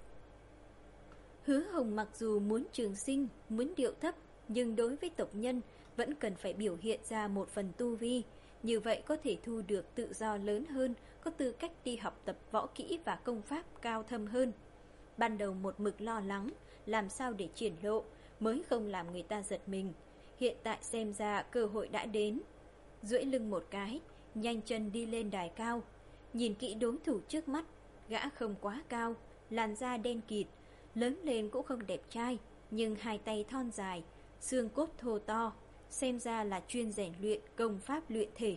Hứa Hồng mặc dù muốn trường sinh, muốn điệu thấp, nhưng đối với tộc nhân vẫn cần phải biểu hiện ra một phần tu vi. Như vậy có thể thu được tự do lớn hơn, có tư cách đi học tập võ kỹ và công pháp cao thâm hơn. Ban đầu một mực lo lắng, làm sao để triển lộ, mới không làm người ta giật mình. Hiện tại xem ra cơ hội đã đến. Duỗi lưng một cái, nhanh chân đi lên đài cao. Nhìn kỹ đối thủ trước mắt, gã không quá cao, làn da đen kịt, lớn lên cũng không đẹp trai, nhưng hai tay thon dài, xương cốt thô to, xem ra là chuyên rèn luyện công pháp luyện thể.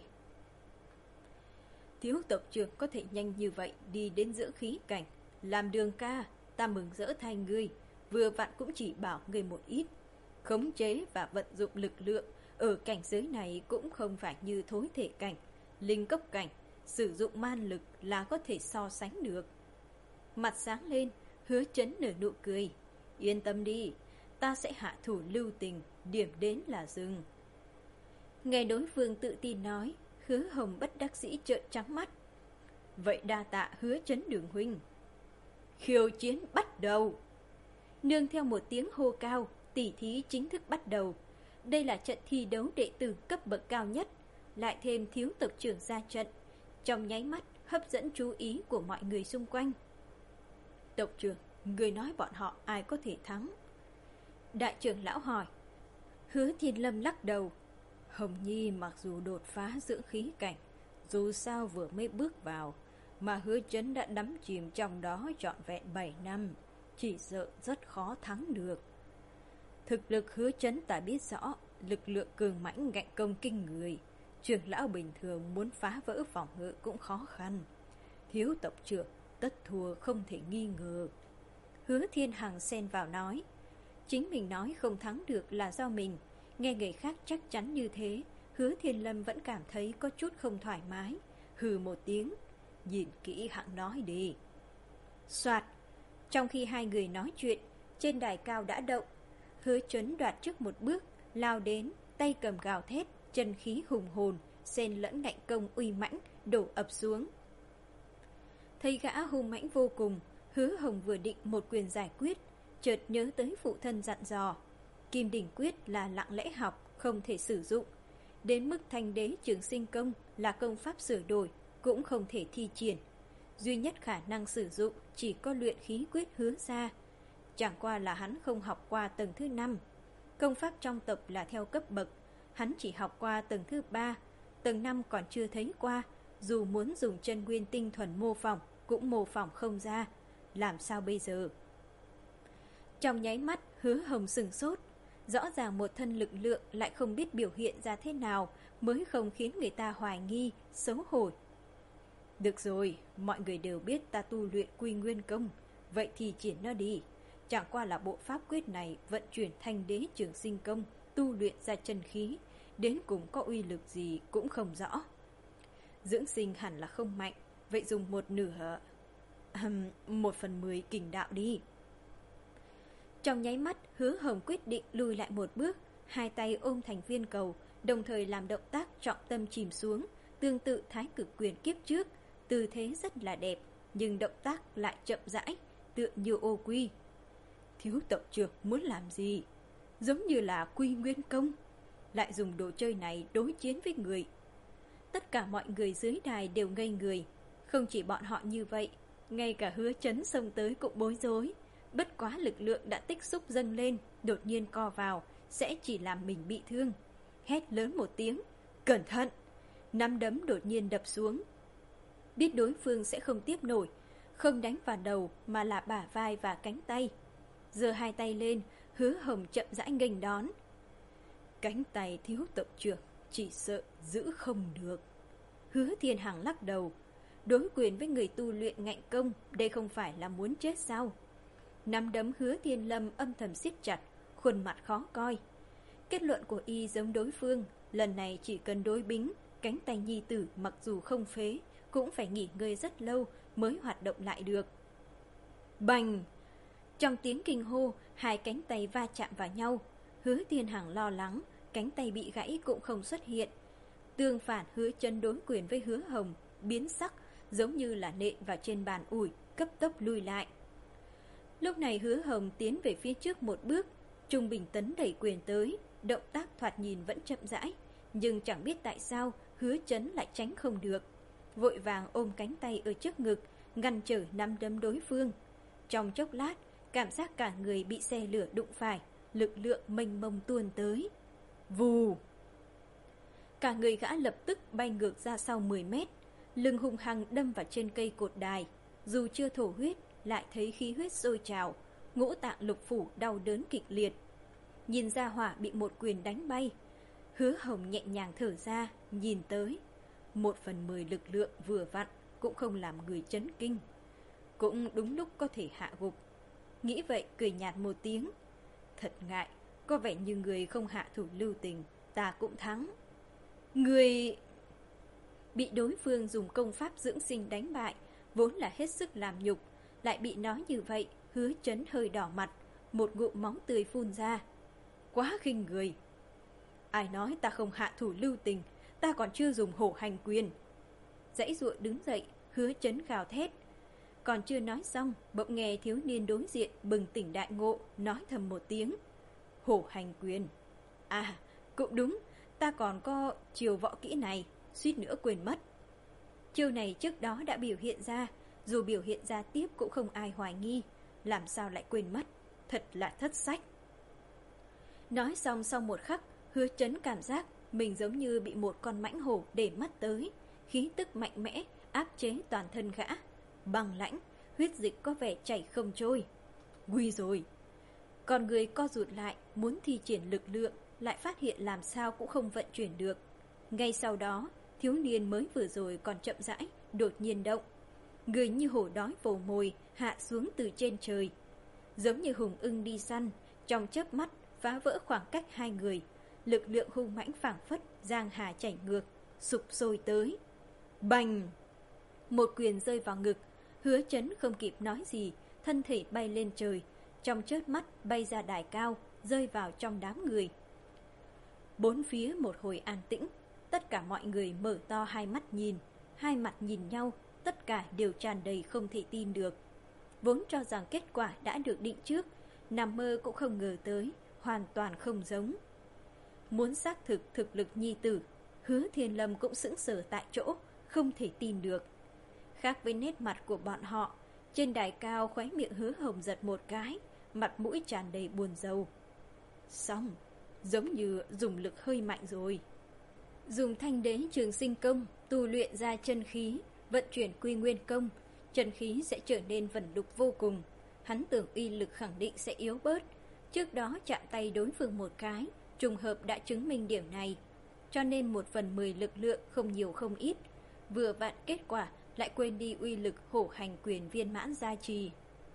Thiếu tộc trưởng có thể nhanh như vậy đi đến dưỡng khí cảnh, làm Đường ca, ta mừng rỡ thay ngươi, vừa vặn cũng chỉ bảo ngươi một ít. Khống chế và vận dụng lực lượng ở cảnh giới này cũng không phải như thối thể cảnh, linh cốc cảnh, sử dụng man lực là có thể so sánh được. Mặt sáng lên, Hứa Chấn nở nụ cười. Yên tâm đi, ta sẽ hạ thủ lưu tình, điểm đến là dừng. Nghe đối phương tự tin nói, Hứa Hồng bất đắc dĩ trợn trắng mắt. Vậy đa tạ Hứa Chấn Đường huynh. Khiêu chiến bắt đầu. Nương theo một tiếng hô cao, tỷ thí chính thức bắt đầu. Đây là trận thi đấu đệ tử cấp bậc cao nhất, lại thêm Thiếu tộc trưởng ra trận, trong nháy mắt hấp dẫn chú ý của mọi người xung quanh. Tộc trưởng, người nói bọn họ ai có thể thắng? Đại trưởng lão hỏi. Hứa Thiên Lâm lắc đầu. Hồng Nhi mặc dù đột phá dưỡng khí cảnh, dù sao vừa mới bước vào, mà Hứa Chấn đã đắm chìm trong đó trọn vẹn bảy năm, chỉ sợ rất khó thắng được. Thực lực Hứa Chấn ta biết rõ, lực lượng cường mãnh ngạnh công kinh người, trưởng lão bình thường muốn phá vỡ phòng ngự cũng khó khăn. Thiếu tộc trưởng tất thua không thể nghi ngờ. Hứa Thiên Hằng xen vào nói. Chính mình nói không thắng được là do mình. Nghe người khác chắc chắn như thế, Hứa Thiên Lâm vẫn cảm thấy có chút không thoải mái. Hừ một tiếng. Nhìn kỹ hạng nói đi. Soạt. Trong khi hai người nói chuyện, trên đài cao đã động. Hứa Chấn đoạt trước một bước, lao đến, tay cầm gào thét, chân khí hùng hồn, xen lẫn ngạnh công uy mãnh, đổ ập xuống. Thấy gã hung mãnh vô cùng, Hứa Hồng vừa định một quyền giải quyết, chợt nhớ tới phụ thân dặn dò. Kim đỉnh quyết là lặng lẽ học, không thể sử dụng. Đến mức Thanh Đế Trường Sinh Công là công pháp sửa đổi, cũng không thể thi triển. Duy nhất khả năng sử dụng chỉ có luyện khí quyết Hứa ra. Chẳng qua là hắn không học qua tầng thứ năm. Công pháp trong tộc là theo cấp bậc, hắn chỉ học qua tầng thứ ba, tầng năm còn chưa thấy qua. Dù muốn dùng chân nguyên tinh thuần mô phỏng, cũng mô phỏng không ra. Làm sao bây giờ? Trong nháy mắt, Hứa Hồng sửng sốt. Rõ ràng một thân lực lượng lại không biết biểu hiện ra thế nào, mới không khiến người ta hoài nghi, xấu hổ. Được rồi, mọi người đều biết ta tu luyện Quy Nguyên Công, vậy thì triển nó đi. Chẳng qua là bộ pháp quyết này vận chuyển Thanh Đế Trường Sinh Công, tu luyện ra chân khí, đến cùng có uy lực gì cũng không rõ. Dưỡng sinh hẳn là không mạnh, vậy dùng một nửa, um, một phần mười kình đạo đi. Trong nháy mắt, Hứa Hồng quyết định lùi lại một bước, hai tay ôm thành viên cầu, đồng thời làm động tác trọng tâm chìm xuống, tương tự Thái Cực Quyền kiếp trước, tư thế rất là đẹp, nhưng động tác lại chậm rãi, tựa như ô quy. Thiếu tộc trưởng muốn làm gì? Giống như là Quy Nguyên Công, lại dùng đồ chơi này đối chiến với người. Tất cả mọi người dưới đài đều ngây người. Không chỉ bọn họ như vậy, ngay cả Hứa Chấn xông tới cũng bối rối. Bất quá lực lượng đã tích xúc dâng lên, đột nhiên co vào, sẽ chỉ làm mình bị thương. Hét lớn một tiếng, cẩn thận! Nắm đấm đột nhiên đập xuống. biết đối phương sẽ không tiếp nổi, không đánh vào đầu mà là bả vai và cánh tay. Giơ hai tay lên, Hứa Hồng chậm rãi nghênh đón. Cánh tay thiếu tộc trưởng chỉ sợ giữ không được. Hứa Thiên Hằng lắc đầu. Đối quyền với người tu luyện ngạnh công, đây không phải là muốn chết sao? Nắm đấm Hứa Thiên Lâm âm thầm siết chặt, khuôn mặt khó coi. Kết luận của y giống đối phương, lần này chỉ cần đối bính, cánh tay nhi tử mặc dù không phế, cũng phải nghỉ ngơi rất lâu mới hoạt động lại được. Bành! Trong tiếng kinh hô, hai cánh tay va chạm vào nhau. Hứa Thiên Hằng lo lắng, cánh tay bị gãy cũng không xuất hiện. Tương phản, Hứa Chấn đối quyền với Hứa Hồng, biến sắc, giống như là nện vào trên bàn ủi, cấp tốc lui lại. Lúc này Hứa Hồng tiến về phía trước một bước, Trung Bình Tấn đẩy quyền tới, động tác thoạt nhìn vẫn chậm rãi, nhưng chẳng biết tại sao Hứa Chấn lại tránh không được. Vội vàng ôm cánh tay ở trước ngực, ngăn trở nắm đấm đối phương. Trong chốc lát, cảm giác cả người bị xe lửa đụng phải, lực lượng mênh mông tuôn tới. Vù! Cả người gã lập tức bay ngược ra sau mười mét, lưng hung hăng đâm vào trên cây cột đài. Dù chưa thổ huyết, lại thấy khí huyết sôi trào, ngũ tạng lục phủ đau đớn kịch liệt. Nhìn ra hỏa bị một quyền đánh bay, Hứa Hồng nhẹ nhàng thở ra, nhìn tới. Một phần mười lực lượng vừa vặn, cũng không làm người chấn kinh. Cũng đúng lúc có thể hạ gục. Nghĩ vậy cười nhạt một tiếng. Thật ngại, có vẻ như người không hạ thủ lưu tình, ta cũng thắng. Người... Bị đối phương dùng công pháp dưỡng sinh đánh bại, vốn là hết sức làm nhục, lại bị nói như vậy, Hứa Chấn hơi đỏ mặt, một ngụm máu tươi phun ra. Quá khinh người. Ai nói ta không hạ thủ lưu tình, ta còn chưa dùng hổ hành quyền. Dãy ruộng đứng dậy, Hứa Chấn gào thét. Còn chưa nói xong, bỗng nghe thiếu niên đối diện bừng tỉnh đại ngộ, nói thầm một tiếng. Hổ hành quyền. À, cũng đúng, ta còn có chiều võ kỹ này, suýt nữa quên mất. Chiêu này trước đó đã biểu hiện ra, dù biểu hiện ra tiếp cũng không ai hoài nghi, làm sao lại quên mất, thật là thất sách. Nói xong sau một khắc, Hứa Chấn cảm giác mình giống như bị một con mãnh hổ để mắt tới, khí tức mạnh mẽ áp chế toàn thân gã, băng lãnh, huyết dịch có vẻ chảy không trôi. Nguy rồi! Còn người co rụt lại, muốn thi triển lực lượng, lại phát hiện làm sao cũng không vận chuyển được. Ngay sau đó, thiếu niên mới vừa rồi còn chậm rãi, đột nhiên động. Người như hổ đói vồ mồi, hạ xuống từ trên trời. Giống như hùng ưng đi săn, trong chớp mắt phá vỡ khoảng cách hai người. Lực lượng hung mãnh phảng phất, giang hà chảy ngược, sục sôi tới. Bành! Một quyền rơi vào ngực, Hứa Chấn không kịp nói gì, thân thể bay lên trời, trong chớp mắt bay ra đài cao, rơi vào trong đám người. Bốn phía một hồi an tĩnh, tất cả mọi người mở to hai mắt nhìn, hai mặt nhìn nhau, tất cả đều tràn đầy không thể tin được. Vốn cho rằng kết quả đã được định trước, nằm mơ cũng không ngờ tới, hoàn toàn không giống. Muốn xác thực thực lực nhi tử, Hứa Thiên Lâm cũng sững sờ tại chỗ, không thể tin được. Khác với nét mặt của bọn họ, trên đài cao khóe miệng Hứa Hồng giật một cái, mặt mũi tràn đầy buồn rầu. Xong, giống như dùng lực hơi mạnh rồi. Dùng thanh đế trường sinh công, tu luyện ra chân khí, vận chuyển quy nguyên công, chân khí sẽ trở nên vẩn đục vô cùng. Hắn tưởng uy lực khẳng định sẽ yếu bớt. Trước đó chạm tay đối phương một cái, trùng hợp đã chứng minh điểm này. Cho nên một phần mười lực lượng không nhiều không ít. Vừa vặn kết quả lại quên đi uy lực hổ hành quyền viên mãn gia trì.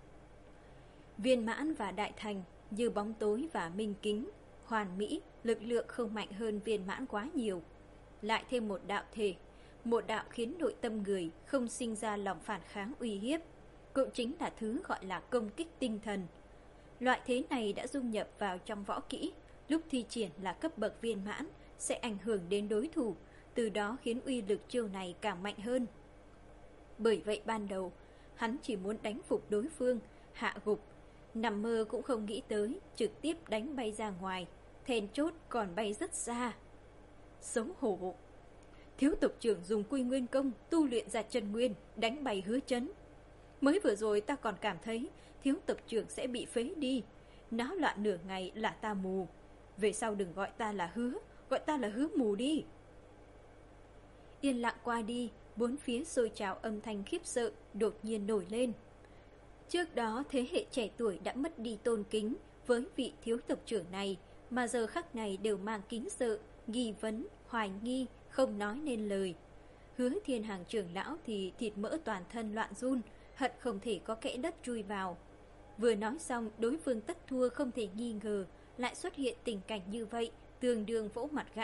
Viên mãn và đại thành như bóng tối và minh kính, hoàn mỹ, lực lượng không mạnh hơn viên mãn quá nhiều. Lại thêm một đạo thể, một đạo khiến nội tâm người không sinh ra lòng phản kháng uy hiếp, cũng chính là thứ gọi là công kích tinh thần. Loại thế này đã dung nhập vào trong võ kỹ, lúc thi triển là cấp bậc viên mãn, sẽ ảnh hưởng đến đối thủ, từ đó khiến uy lực chiêu này càng mạnh hơn. Bởi vậy ban đầu, hắn chỉ muốn đánh phục đối phương, hạ gục, nằm mơ cũng không nghĩ tới, trực tiếp đánh bay ra ngoài, then chốt còn bay rất xa. Xấu hổ! Thiếu tộc trưởng dùng quy nguyên công tu luyện ra chân nguyên, đánh bay Hứa Chấn. Mới vừa rồi ta còn cảm thấy thiếu tộc trưởng sẽ bị phế đi, náo loạn nửa ngày là ta mù. Về sau đừng gọi ta là Hứa, gọi ta là Hứa mù đi. Yên lặng qua đi, bốn phía sôi trào âm thanh khiếp sợ đột nhiên nổi lên. Trước đó thế hệ trẻ tuổi đã mất đi tôn kính với vị thiếu tộc trưởng này, mà giờ khắc này đều mang kính sợ, nghi vấn, hoài nghi, không nói nên lời. Hứa Thiên Hàng trưởng lão thì thịt mỡ toàn thân loạn run, hận không thể có kẽ đất chui vào. Vừa nói xong, đối phương tất thua không thể nghi ngờ, lại xuất hiện tình cảnh như vậy, tương đương vỗ mặt gã.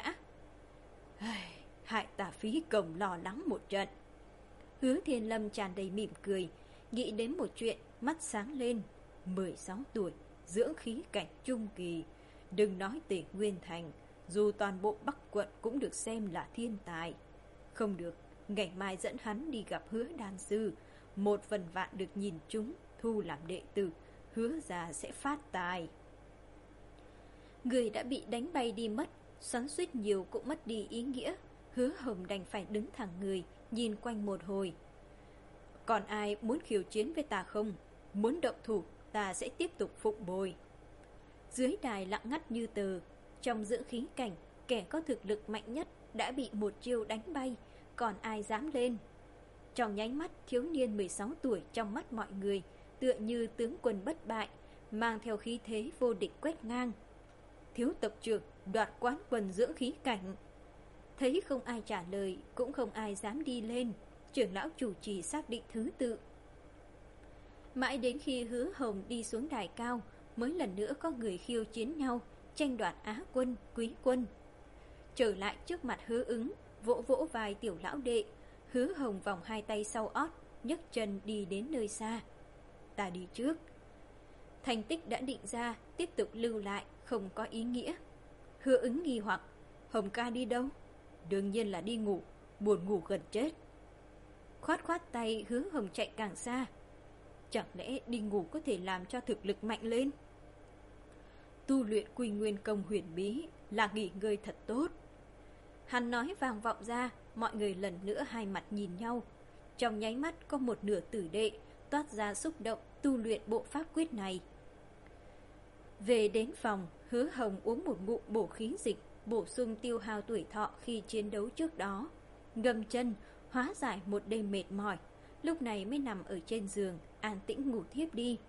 Hại ta phí công lo lắng một trận. Hứa Thiên Lâm tràn đầy mỉm cười, nghĩ đến một chuyện, mắt sáng lên. mười sáu tuổi, dưỡng khí cảnh trung kỳ. Đừng nói Tề Nguyên Thành, dù toàn bộ Bắc quận cũng được xem là thiên tài. Không được, ngày mai dẫn hắn đi gặp Hứa đan sư. Một phần vạn được nhìn chúng, thu làm đệ tử, hứa ra sẽ phát tài. Người đã bị đánh bay đi mất, xoắn xuýt nhiều cũng mất đi ý nghĩa. Hứa Hồng đành phải đứng thẳng người, nhìn quanh một hồi. Còn ai muốn khiêu chiến với ta không? Muốn động thủ, ta sẽ tiếp tục phụng bồi. Dưới đài lặng ngắt như tờ. Trong dưỡng khí cảnh, kẻ có thực lực mạnh nhất đã bị một chiêu đánh bay, còn ai dám lên? Trong nháy mắt, thiếu niên mười sáu tuổi trong mắt mọi người tựa như tướng quân bất bại, mang theo khí thế vô địch quét ngang. Thiếu tộc trưởng đoạt quán quân dưỡng khí cảnh. Thấy không ai trả lời, cũng không ai dám đi lên, trưởng lão chủ trì xác định thứ tự. Mãi đến khi Hứa Hồng đi xuống đài cao, mới lần nữa có người khiêu chiến nhau, tranh đoạt á quân, quý quân. Trở lại trước mặt Hứa Ứng, vỗ vỗ vai tiểu lão đệ. Hứa Hồng vòng hai tay sau ót, nhấc chân đi đến nơi xa. Ta đi trước. Thành tích đã định ra, tiếp tục lưu lại không có ý nghĩa. Hứa Ứng nghi hoặc, Hồng ca đi đâu? Đương nhiên là đi ngủ, buồn ngủ gần chết. Khoát khoát tay, Hứa Hồng chạy càng xa. Chẳng lẽ đi ngủ có thể làm cho thực lực mạnh lên? Tu luyện Quy Nguyên công huyền bí là nghỉ ngơi thật tốt. Hắn nói vang vọng ra, mọi người lần nữa hai mặt nhìn nhau. Trong nháy mắt có một nửa tử đệ toát ra xúc động tu luyện bộ pháp quyết này. Về đến phòng, Hứa Hồng uống một ngụm bổ khí dịch, bổ sung tiêu hao tuổi thọ khi chiến đấu trước đó. Ngâm chân, hóa giải một đêm mệt mỏi, lúc này mới nằm ở trên giường, an tĩnh ngủ thiếp đi.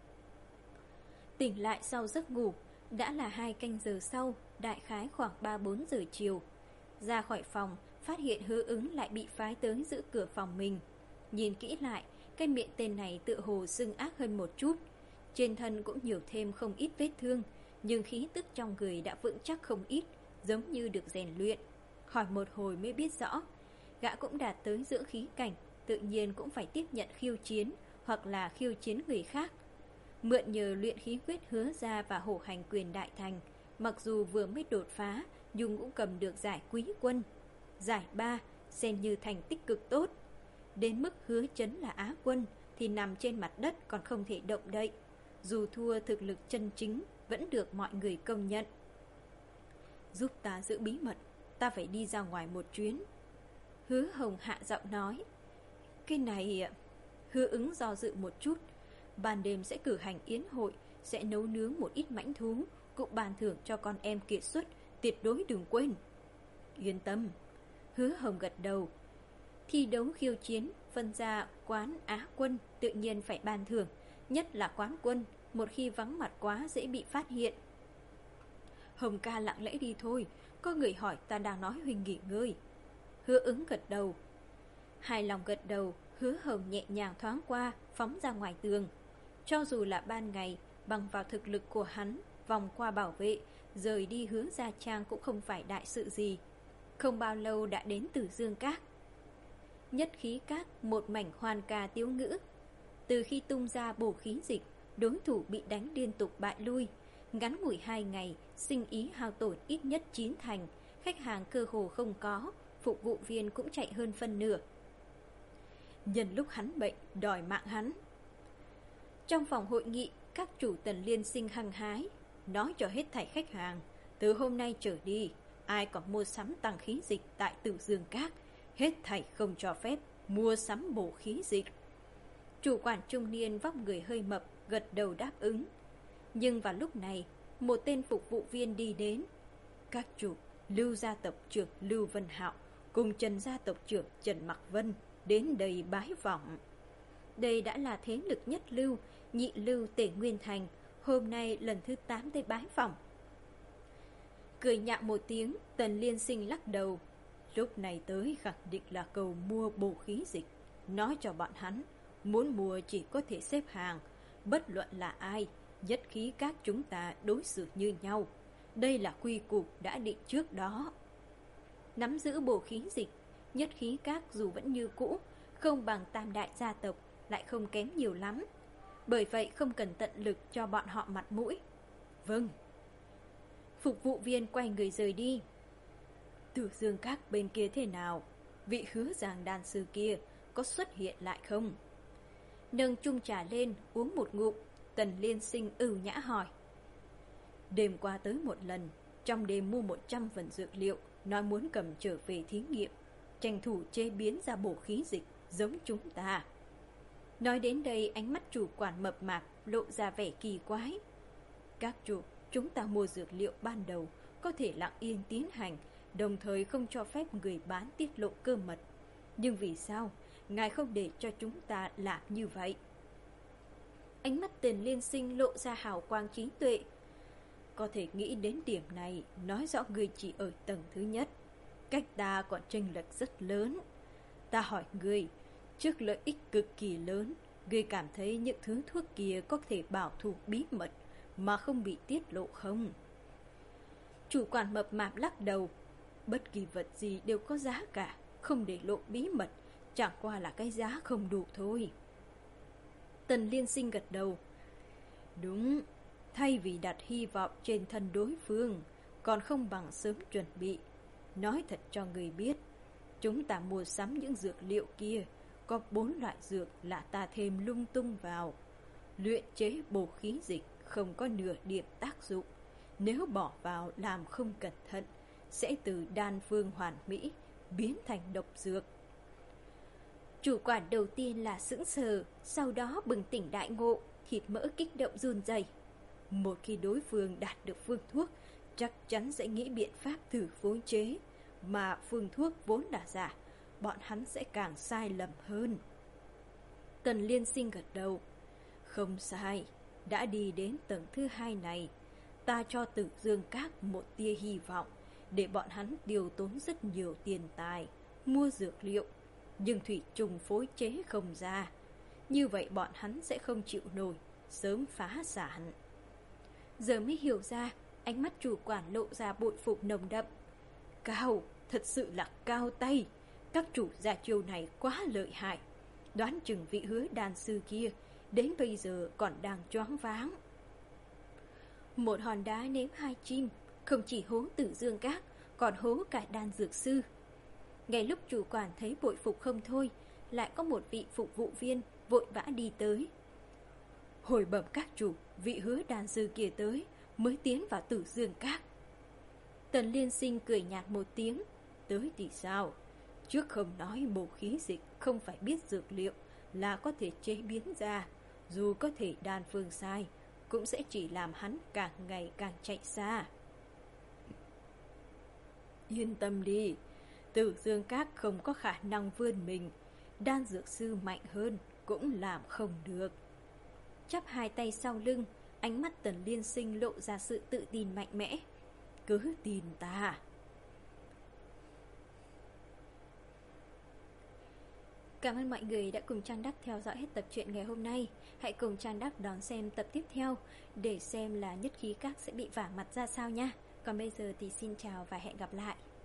Tỉnh lại sau giấc ngủ, đã là hai canh giờ sau, đại khái khoảng ba bốn giờ chiều. Ra khỏi phòng, phát hiện Hứa Ứng lại bị phái tới giữ cửa phòng mình. Nhìn kỹ lại, cái miệng tên này tựa hồ sưng ác hơn một chút. Trên thân cũng nhiều thêm không ít vết thương, nhưng khí tức trong người đã vững chắc không ít, giống như được rèn luyện. Hỏi một hồi mới biết rõ, gã cũng đạt tới dưỡng khí cảnh, tự nhiên cũng phải tiếp nhận khiêu chiến, hoặc là khiêu chiến người khác. Mượn nhờ luyện khí quyết Hứa ra và hổ hành quyền đại thành, mặc dù vừa mới đột phá, nhưng cũng cầm được giải quý quân. Giải ba, xem như thành tích cực tốt. Đến mức Hứa Chấn là á quân, thì nằm trên mặt đất còn không thể động đậy. Dù thua, thực lực chân chính vẫn được mọi người công nhận. Giúp ta giữ bí mật, ta phải đi ra ngoài một chuyến. Hứa Hồng hạ giọng nói. Cái này... Hứa Ứng do dự một chút. Ban đêm sẽ cử hành yến hội, sẽ nấu nướng một ít mãnh thú, cũng bàn thưởng cho con em kiệt xuất, tuyệt đối đừng quên. Yên tâm. Hứa Hồng gật đầu. Thi đấu khiêu chiến, phân ra quán á quân, tự nhiên phải ban thưởng, nhất là quán quân, một khi vắng mặt quá dễ bị phát hiện. Hồng ca lặng lẽ đi thôi, có người hỏi ta đang nói huynh nghỉ ngơi. Hứa Ứng gật đầu. Hài lòng gật đầu, Hứa Hồng nhẹ nhàng thoáng qua, phóng ra ngoài tường. Cho dù là ban ngày, bằng vào thực lực của hắn, vòng qua bảo vệ, rời đi Hứa Gia Trang cũng không phải đại sự gì. Không bao lâu đã đến Tử Dương Các. Nhất khí các, một mảnh hoan ca tiếu ngữ. Từ khi tung ra bổ khí dịch, đối thủ bị đánh liên tục bại lui. Ngắn ngủi hai ngày, sinh ý hao tổn ít nhất chín thành, khách hàng cơ hồ không có, phục vụ viên cũng chạy hơn phân nửa. Nhân lúc hắn bệnh, đòi mạng hắn. Trong phòng hội nghị, các chủ Tần liên sinh hăng hái, nói cho hết thảy khách hàng, từ hôm nay trở đi, ai còn mua sắm tăng khí dịch tại Tử Dương Các, hết thảy không cho phép mua sắm bổ khí dịch. Chủ quản trung niên vóc người hơi mập, gật đầu đáp ứng. Nhưng vào lúc này, một tên phục vụ viên đi đến. Các chủ, Lưu gia tộc trưởng Lưu Vân Hạo cùng Trần gia tộc trưởng Trần Mặc Vân đến đây bái phỏng. Đây đã là thế lực nhất lưu, nhị lưu Tề Nguyên Thành, hôm nay lần thứ tám tới bái phỏng. Cười nhạo một tiếng, Tần Liên Sinh lắc đầu. Lúc này tới khẳng định là cầu mua bổ khí dịch. Nói cho bọn hắn, muốn mua chỉ có thể xếp hàng, bất luận là ai, nhất khí các chúng ta đối xử như nhau. Đây là quy củ đã định trước đó. Nắm giữ bổ khí dịch, nhất khí các dù vẫn như cũ, không bằng tam đại gia tộc, lại không kém nhiều lắm. Bởi vậy không cần tận lực cho bọn họ mặt mũi. Vâng. Phục vụ viên quay người rời đi. Tử Dương các bên kia thế nào? Vị Hứa Giang đan sư kia có xuất hiện lại không? Nâng chung trà lên uống một ngụm, Tần Liên Sinh ưu nhã hỏi. Đêm qua tới một lần, trong đêm mua một trăm phần dược liệu, nói muốn cầm trở về thí nghiệm, tranh thủ chế biến ra bổ khí dịch giống chúng ta. Nói đến đây, ánh mắt chủ quản mập mạp lộ ra vẻ kỳ quái. Các chủ, chúng ta mua dược liệu ban đầu có thể lặng yên tiến hành, đồng thời không cho phép người bán tiết lộ cơ mật. Nhưng vì sao ngài không để cho chúng ta làm như vậy? Ánh mắt Tần Liên Sinh lộ ra hào quang trí tuệ. Có thể nghĩ đến điểm này, nói rõ người chỉ ở tầng thứ nhất, cách ta còn chênh lệch rất lớn. Ta hỏi người, trước lợi ích cực kỳ lớn, người cảm thấy những thứ thuốc kia có thể bảo thủ bí mật mà không bị tiết lộ không? Chủ quản mập mạp lắc đầu. Bất kỳ vật gì đều có giá cả, không để lộ bí mật, chẳng qua là cái giá không đủ thôi. Tần Liên Sinh gật đầu. Đúng, thay vì đặt hy vọng trên thân đối phương, còn không bằng sớm chuẩn bị. Nói thật cho người biết, chúng ta mua sắm những dược liệu kia, có bốn loại dược là ta thêm lung tung vào. Luyện chế bổ khí dịch không có nửa điểm tác dụng. Nếu bỏ vào làm không cẩn thận, sẽ từ đan phương hoàn mỹ biến thành độc dược. Chủ quản đầu tiên là sững sờ, sau đó bừng tỉnh đại ngộ, thịt mỡ kích động run rẩy. Một khi đối phương đạt được phương thuốc, chắc chắn sẽ nghĩ biện pháp thử phối chế, mà phương thuốc vốn là giả, bọn hắn sẽ càng sai lầm hơn. Tần Liên Sinh gật đầu. Không sai, đã đi đến tầng thứ hai này, ta cho Tử Dương các một tia hy vọng, để bọn hắn tiêu tốn rất nhiều tiền tài mua dược liệu, nhưng thủy trùng phối chế không ra. Như vậy bọn hắn sẽ không chịu nổi, sớm phá sản. Giờ mới hiểu ra, ánh mắt chủ quản lộ ra bội phục nồng đậm. Cao, thật sự là cao tay. Các chủ gia chiêu này quá lợi hại. Đoán chừng vị Hứa đan sư kia đến bây giờ còn đang choáng váng. Một hòn đá ném hai chim, không chỉ hố Tử Dương các, còn hố cả đan dược sư. Ngay lúc chủ quản thấy bội phục không thôi, lại có một vị phục vụ viên vội vã đi tới. Hồi bẩm các chủ, vị Hứa đan sư kia tới, mới tiến vào Tử Dương các. Tần Liên Sinh cười nhạt một tiếng. Tới thì sao? Trước không nói bổ khí dịch không phải biết dược liệu là có thể chế biến ra, dù có thể đan phương sai, cũng sẽ chỉ làm hắn càng ngày càng chạy xa. Yên tâm đi, Tử Dương các không có khả năng vươn mình, đan dược sư mạnh hơn cũng làm không được. Chắp hai tay sau lưng, ánh mắt Tần Liên Sinh lộ ra sự tự tin mạnh mẽ. Cứ tin ta. Cảm ơn mọi người đã cùng Trang Đắc theo dõi hết tập truyện ngày hôm nay. Hãy cùng Trang Đắc đón xem tập tiếp theo để xem là nhất khí các sẽ bị vả mặt ra sao nha. Còn bây giờ thì xin chào và hẹn gặp lại.